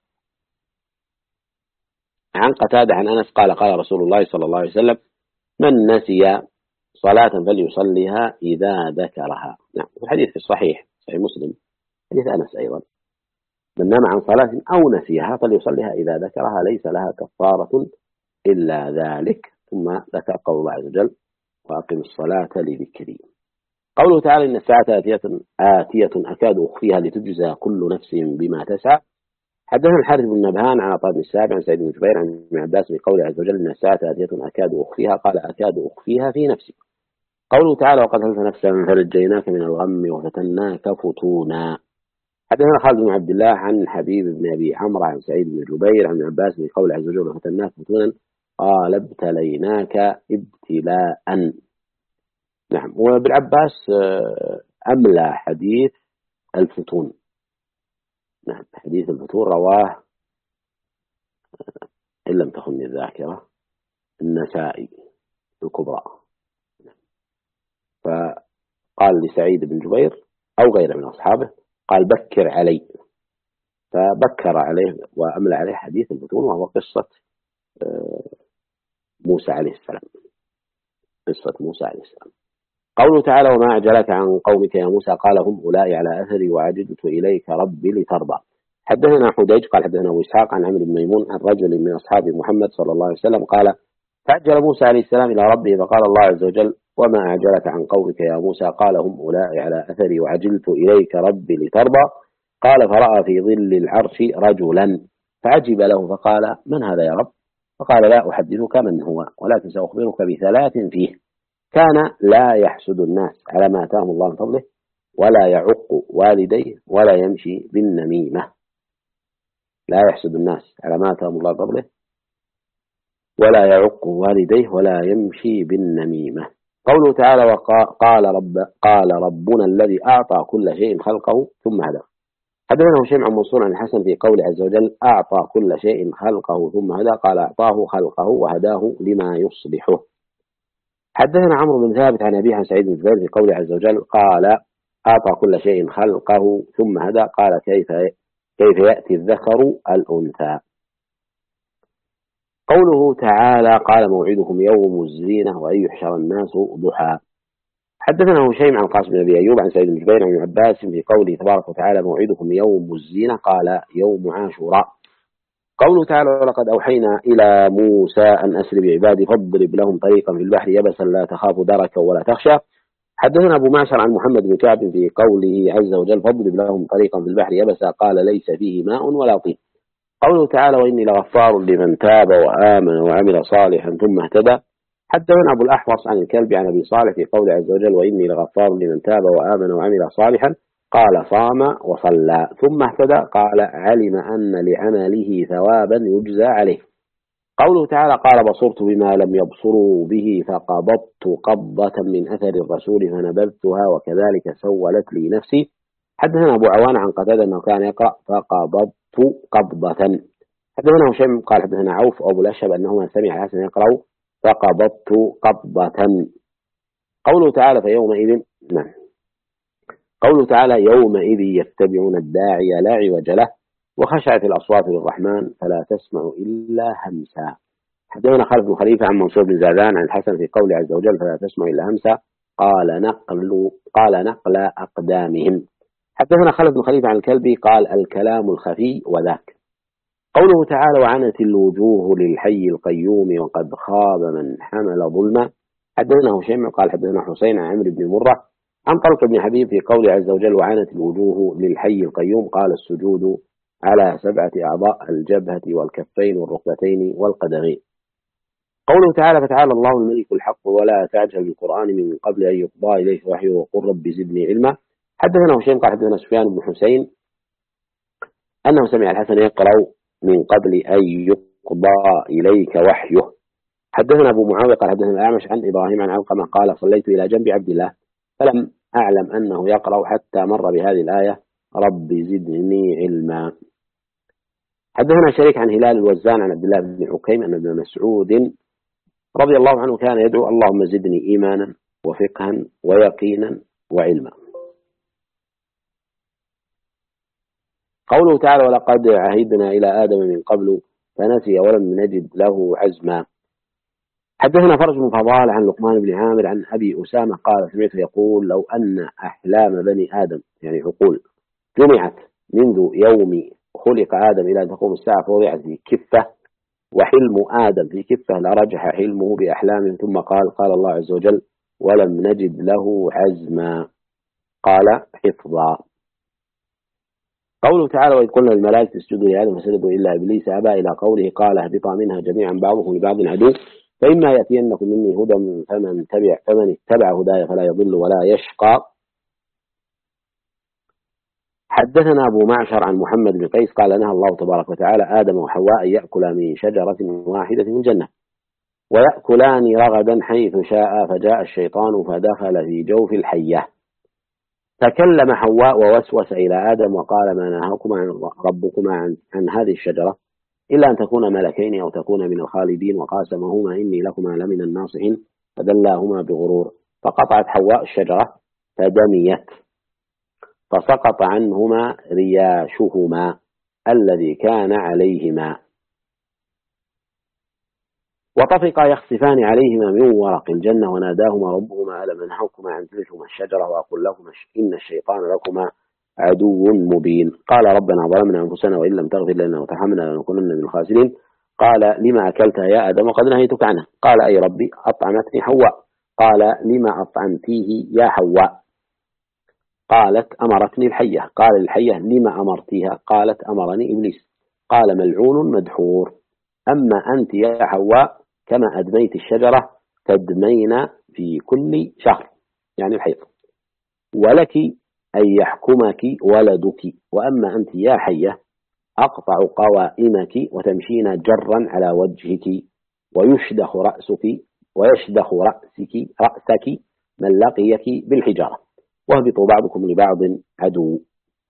عن قتادة عن أنس قال قال رسول الله صلى الله عليه وسلم من نسي صلاة فليصليها إذا ذكرها. نعم، الحديث في الصحيح صحيح مسلم حديث أنس أيضا، من نام عن صلاة أو نسيها فليصليها إذا ذكرها ليس لها كفارة إلا ذلك. ثم ذكر قول الله عز وجل وأقم الصلاة لذكري. قوله تعالى إن الساعة آتية أكاد أخفيها لتجزى كل نفس بما تسعى. حدثنا الحارث بن نبهان عن عطاء بن السائب عن سعيد بن جبير عن ابن عباس بقوله عز وجل إن الساعة آتية أكاد أخفيها قال أكاد أخفيها في نفسي. قوله تعالى وقد هلت نفسا فنجيناك من الغم وفتناك فتونا. حدثنا خالد بن عبد الله عن حبيب بن أبي عمرو عن سعيد بن جبير عن عباس بقوله عز وجل وفتناك فتونا قال ابتليناك ابتلاء. نعم، وابن عباس أملى حديث الفتون. نعم، حديث الفتون رواه إن لم تخني الذاكرة النسائي الكبرى. فقال لسعيد بن جبير أو غيره من أصحابه قال بكر علي، فبكر عليه وأملى عليه حديث الفتون وهو قصة موسى عليه السلام، قصة موسى عليه السلام. قوله تعالى وما أعجلك عن قومك يا موسى قال هم أولئك على أثري وعجلت إليك ربي لترضى. حدثنا حديج قال حدثنا أبو إسحاق عن عمرو بن ميمون عن رجل من أصحاب محمد صلى الله عليه وسلم قال تعجل موسى عليه السلام إلى ربه فقال الله عز وجل وما أعجلك عن قومك يا موسى قال هم أولئك على أثري وعجلت إليك ربي لترضى. قال فرأى في ظل العرش رجلا فعجب له فقال من هذا يا رب؟ فقال لا أحدثك من هو ولكن سأخبرك بثلاث فيه كان لا يحسد الناس على ما آتاهم الله من فضله ولا يعق والديه ولا يمشي بالنميمة. لا يحسد الناس على ما آتاهم الله من فضله ولا يعق والديه ولا يمشي بالنميمة. قوله تعالى قال ربنا الذي أعطى كل شيء خلقه ثم هدى. حدثنا هشيم عن منصور عن الحسن في قول عز وجل أعطى كل شيء خلقه ثم هدى قال أعطاه خلقه وهداه لما يصلحه. حدثنا عمرو بن ثابت عن أبيه عن سعيد بن جبير في قول عز وجل قال أعطى كل شيء خلقه ثم هدى قال كيف يأتي الذكر الأنثى. قوله تعالى قال موعدكم يوم الزينة وأن يحشر الناس ضحى. حدثنا هشيم عن قاسم بن أبي أيوب عن سعيد بن جبير عن عباس في قوله تبارك وتعالى موعدكم يوم الزينة قال يوم عاشوراء. قوله تعالى ولقد أوحينا إلى موسى أن أسر بعبادي فاضرب لهم طريقا في البحر يبسا لا تخاف دركا ولا تخشى. حدثنا أبو معشر عن محمد بن كعب في قوله عز وجل فاضرب لهم طريقا في البحر يبسا قال ليس فيه ماء ولا طين. قوله تعالى وإني لغفار لمن تاب وآمن وعمل صالحا ثم اهتدى. حدثنا أبو الأحوص عن الكلب عن أبي صالح في قوله عز وجل وإني لغفار لمن تاب وآمن وعمل صالحا قال صام وصلى ثم اهتدى قال علم أن لعمله ثوابا يجزى عليه. قوله تعالى قال بصرت بما لم يبصروا به فقبضت قبضة من أثر الرسول فنبذتها وكذلك سولت لي نفسي. حدثنا أبو عوان عن قتادة أنه كان يقرأ فقبضت قبضة. حدثنا هشيم قال حدثنا عوف أبو الأشهب أنهما سمع الحسن يقرأ فقبضت قبضة. قوله تعالى فيومئذ نعم قوله تعالى يومئذ يتبعون الداعي لا عوج له وخشعت الأصوات للرحمن فلا تسمع إلا همسا. حدثنا خالد بن خليفة عن منصور بن زادان عن الحسن في قوله عز وجل فلا تسمع إلا همسا قال نقل أقدامهم. حدثنا خالد بن خليفة عن الكلبي قال الكلام الخفي وذاك. قوله تعالى وعنت الوجوه للحي القيوم وقد خاب من حمل ظلما. حدثنا هشيم قال حدثنا حسين عن عمرو بن مرة عن طلق بن حبيب في قوله عز وجل وعنت الوجوه للحي القيوم قال السجود على 7 أعضاء الجبهة والكفين والركبتين والقدمين. قوله تعالى فتعالى الله الملك الحق ولا تعجل بالقرآن من قبل أن يقضى إليه وحيه وقل رب زدني علما. حدثنا هشيم قال حدثنا سفيان بن حسين أنه سمع الحسن يقرأ من قبل أن يقضى إليك وحيه. حدثنا أبو معاوية قال حدثنا الأعمش عن إبراهيم عن علقمة قال صليت إلى جنب عبد الله فلم أعلم أنه يقرأ حتى مر بهذه الآية رب زدني علما. حدثنا شريك عن هلال الوزان عن عبد الله بن حكيم أن ابن مسعود رضي الله عنه كان يدعو اللهم زدني إيمانا وفقها ويقينا وعلما. قوله تعالى ولقد عهدنا إلى آدم من قبل فنسي ولم نجد له عزما. حدثنا فرج بن فضال عن لقمان بن عامر عن أبي أسامة قال سمعته يقول لو أن أحلام بني آدم يعني عقول جمعت منذ يوم خلق آدم إلى أن تقوم الساعة فوضعت في كفة وحلم آدم في كفة لرجح حلمه بأحلامه ثم قال الله عز وجل ولم نجد له عزما قال حفظا. قوله تعالى وإذ قلنا للملائكة اسجدوا لآدم فسجدوا إلا إبليس أبى إلى قوله قال اهبطا منها جميعا بعضكم لبعض عدو فإما يأتينكم مني هدى فمن اتبع هداي فلا يضل ولا يشقى. حدثنا أبو معشر عن محمد بن قيس قال نهى الله تبارك وتعالى آدم وحواء يأكلا من شجرة واحدة من الجنة ويأكلان رغدا حيث شاء فجاء الشيطان فدخل في جوف الحية فكلم حواء ووسوس إلى آدم وقال ما نهاكما ربكما عن هذه الشجرة إلا أن تكون ملكين أو تكون من الخالدين وقاسمهما إني لكما لمن الناصحين فدلاهما بغرور فقطعت حواء الشجرة فدميت فسقط عنهما رياشهما الذي كان عليهما وطفقا يخصفان عليهما من ورق الجنة وناداهما ربهما ألم أنهكما عن تلكما الشجرة وأقول لكما إن الشيطان لكما عدو مبين. قال ربنا ظلمنا أنفسنا وإن لم تغفر لنا وترحمنا لنكونن من الخاسرين. قال لما أكلتها يا آدم وقد نهيتك عنها قال أي ربي أطعمتني حواء قال لما أطعمتيه يا حواء قالت أمرتني الحية قال الحية لما أمرتيها قالت أمرني إبليس قال ملعون مدحور أما أنت يا حواء كما أدميت الشجرة تدمين في كل شهر يعني الحيض ولك أن يحكمك ولدك وأما أنت يا حية أقطع قوائمك وتمشين جرا على وجهك ويشدخ رأسك من لقيك بالحجارة واهبطوا بعضكم لبعض عدو.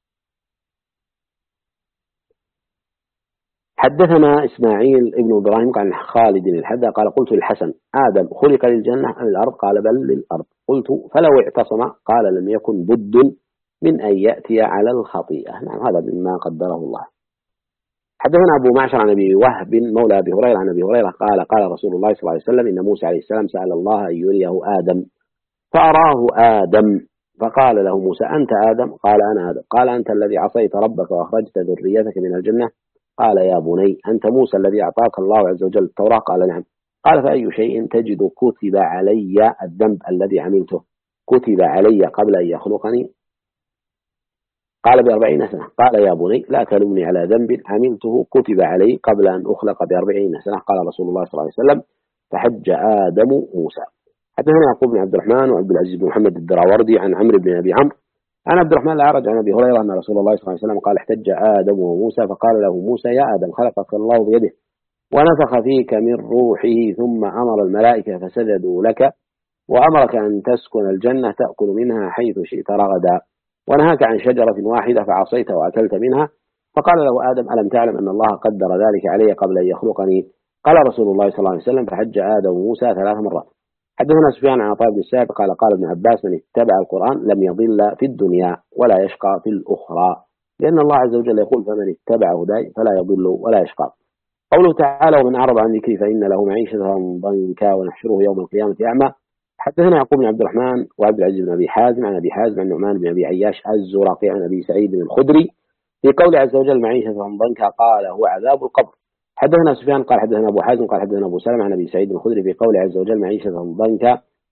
حدثنا إسماعيل ابن إبراهيم عن خالد الحذا قال قلت للحسن آدم خلق للجنة أم الأرض قال بل للأرض قلت فلو اعتصم قال لم يكن بد من أن يأتي على الخطيئة. نعم هذا مما قدره الله. حدثنا أبو معشر عن أبي وهب مولى أبي هريرة عن أبي هريرة قال قال رسول الله صلى الله عليه وسلم إن موسى عليه السلام سأل الله أن يريه آدم فأراه آدم فقال له موسى أنت آدم قال أنا آدم قال أنت الذي عصيت ربك وأخرجت ذريتك من الجنة قال يا بني أنت موسى الذي أعطاك الله عز وجل التوراة قال نعم قال فأي شيء تجد كتب علي الذنب الذي عملته كتب علي قبل أن يخلقني قال ب40 سنة قال يا بني لا تلومني على ذنب عملته كتب علي قبل أن أخلق ب40 سنة قال رسول الله صلى الله عليه وسلم فحج آدم موسى. حدثنا يعقوب بن عبد الرحمن وعبد العزيز بن محمد الدراوردي عن عمرو بن أبي عمرو عن عبد الرحمن الأعرج عن أبي هريرة أن رسول الله صلى الله عليه وسلم قال احتج آدم وموسى فقال له موسى يا آدم خلقك الله بيده ونفخ فيك من روحه ثم أمر الملائكة فسجدوا لك وأمرك أن تسكن الجنة تأكل منها حيث شئت رغدا ونهاك عن شجرة واحدة فعصيت وأكلت منها فقال له آدم ألم تعلم أن الله قدر ذلك علي قبل أن يخلقني قال رسول الله صلى الله عليه وسلم فحج آدم وموسى 3 مرات. حدثنا سفيان عن عطاء بن السائب قال ابن عباس من اتبع القرآن لم يضل في الدنيا ولا يشقى في الأخرى لأن الله عز وجل يقول فمن اتبع هداي فلا يضل ولا يشقى. قوله تعالى ومن أعرض عن ذكري فإن له معيشة ضنكا ونحشره يوم القيامة أعمى. حدثنا يعقوب بن عبد الرحمن وعبد العزيز بن أبي حازم عن أبي حازم عن نعمان بن أبي عياش الزرقي عن أبي سعيد الخدري في قول عز وجل معيشة ضنكا قال هو عذاب القبر. حدثنا سفيان قال حدثنا أبو حازم قال حدثنا أبو سلمة عن أبي سعيد الخدري في قول عز وجل معيشة ضنكا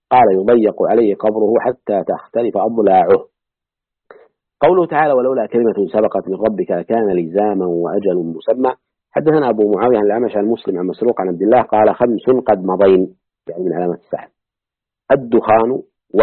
قال يضيق عليه قبره حتى تختلف أضلاعه. قوله تعالى ولولا كلمة سبقت من ربك لكان لزاما وأجل مسمى. حدثنا أبو معاوية عن الأعمش عن مسلم عن مسروق عن عبد الله قال 5 قد مضين، يعني من علامات الساعة: الدخان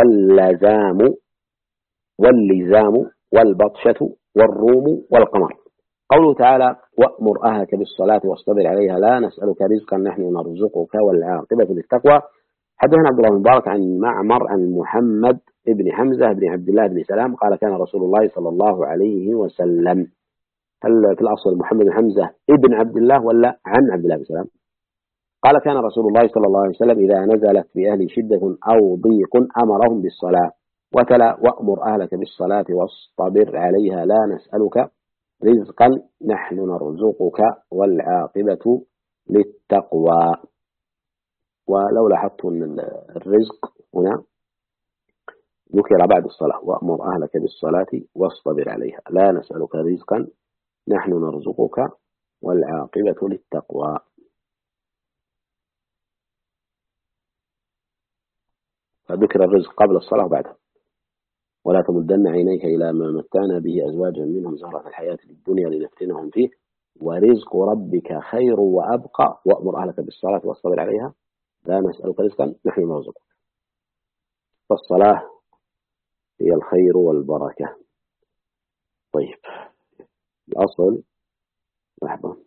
واللزام والبطشة والروم والقمر. قوله تعالى وأمر أهلك بالصلاة واصطبر عليها لا نسألك رزقا نحن نرزقك والعاقبة للتقوى. حدثنا عبد الله بن مبارك عن معمر عن محمد بن حمزة بن عبد الله بن سلام قال كان رسول الله صلى الله عليه وسلم. هل في الأصل محمد بن حمزة ابن عبد الله ولا عن عبد الله بن سلام؟ قال كان رسول الله صلى الله عليه وسلم إذا نزلت بأهل شدة أو ضيق أمرهم بالصلاة وتلا وأمر أهلك بالصلاة واصطبر عليها لا نسألك رزقا نحن نرزقك والعاقبة للتقوى. ولو لاحظت أن الرزق هنا ذكر بعد الصلاة وأمر أهلك بالصلاة واصطبر عليها لا نسألك رزقا نحن نرزقك والعاقبة للتقوى. فذكر الرزق قبل الصلاة وبعدها. ولا تمدن عينيك إلى ما متعنا به أزواجا منهم زهرة الحياة الدنيا لنفتنهم فيه ورزق ربك خير وأبقى وأمر أهلك بالصلاة واصطبر عليها لا نسألك رزقا نحن نرزقك. فالصلاة هي الخير والبركة. طيب الأصل لحظة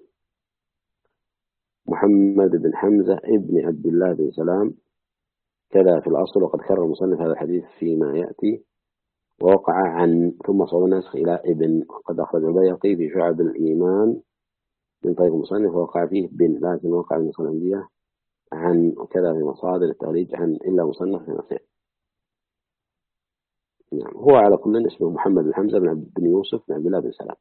محمد بن حمزة ابن عبد الله بن سلام كذا في الأصل، وقد كرر المصنف هذا الحديث فيما يأتي ووقع عن ثم صار الناسخ إلى ابن. وقد أخرج البيهقي في شعب الإيمان من طريق المصنف ووقع فيه بن، لكن وقع من الأنبياء عن وكذا في مصادر التخريج عن إلا مصنف في نفسه. نعم هو على كل اسمه محمد بن حمزة بن يوسف بن عبد الله بن سلام.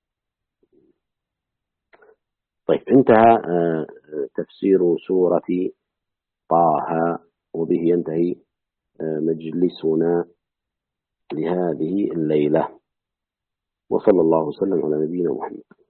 طيب انتهى تفسير سورة طه، وبه ينتهي مجلسنا لهذه الليلة. وصلى الله وسلم على نبينا محمد.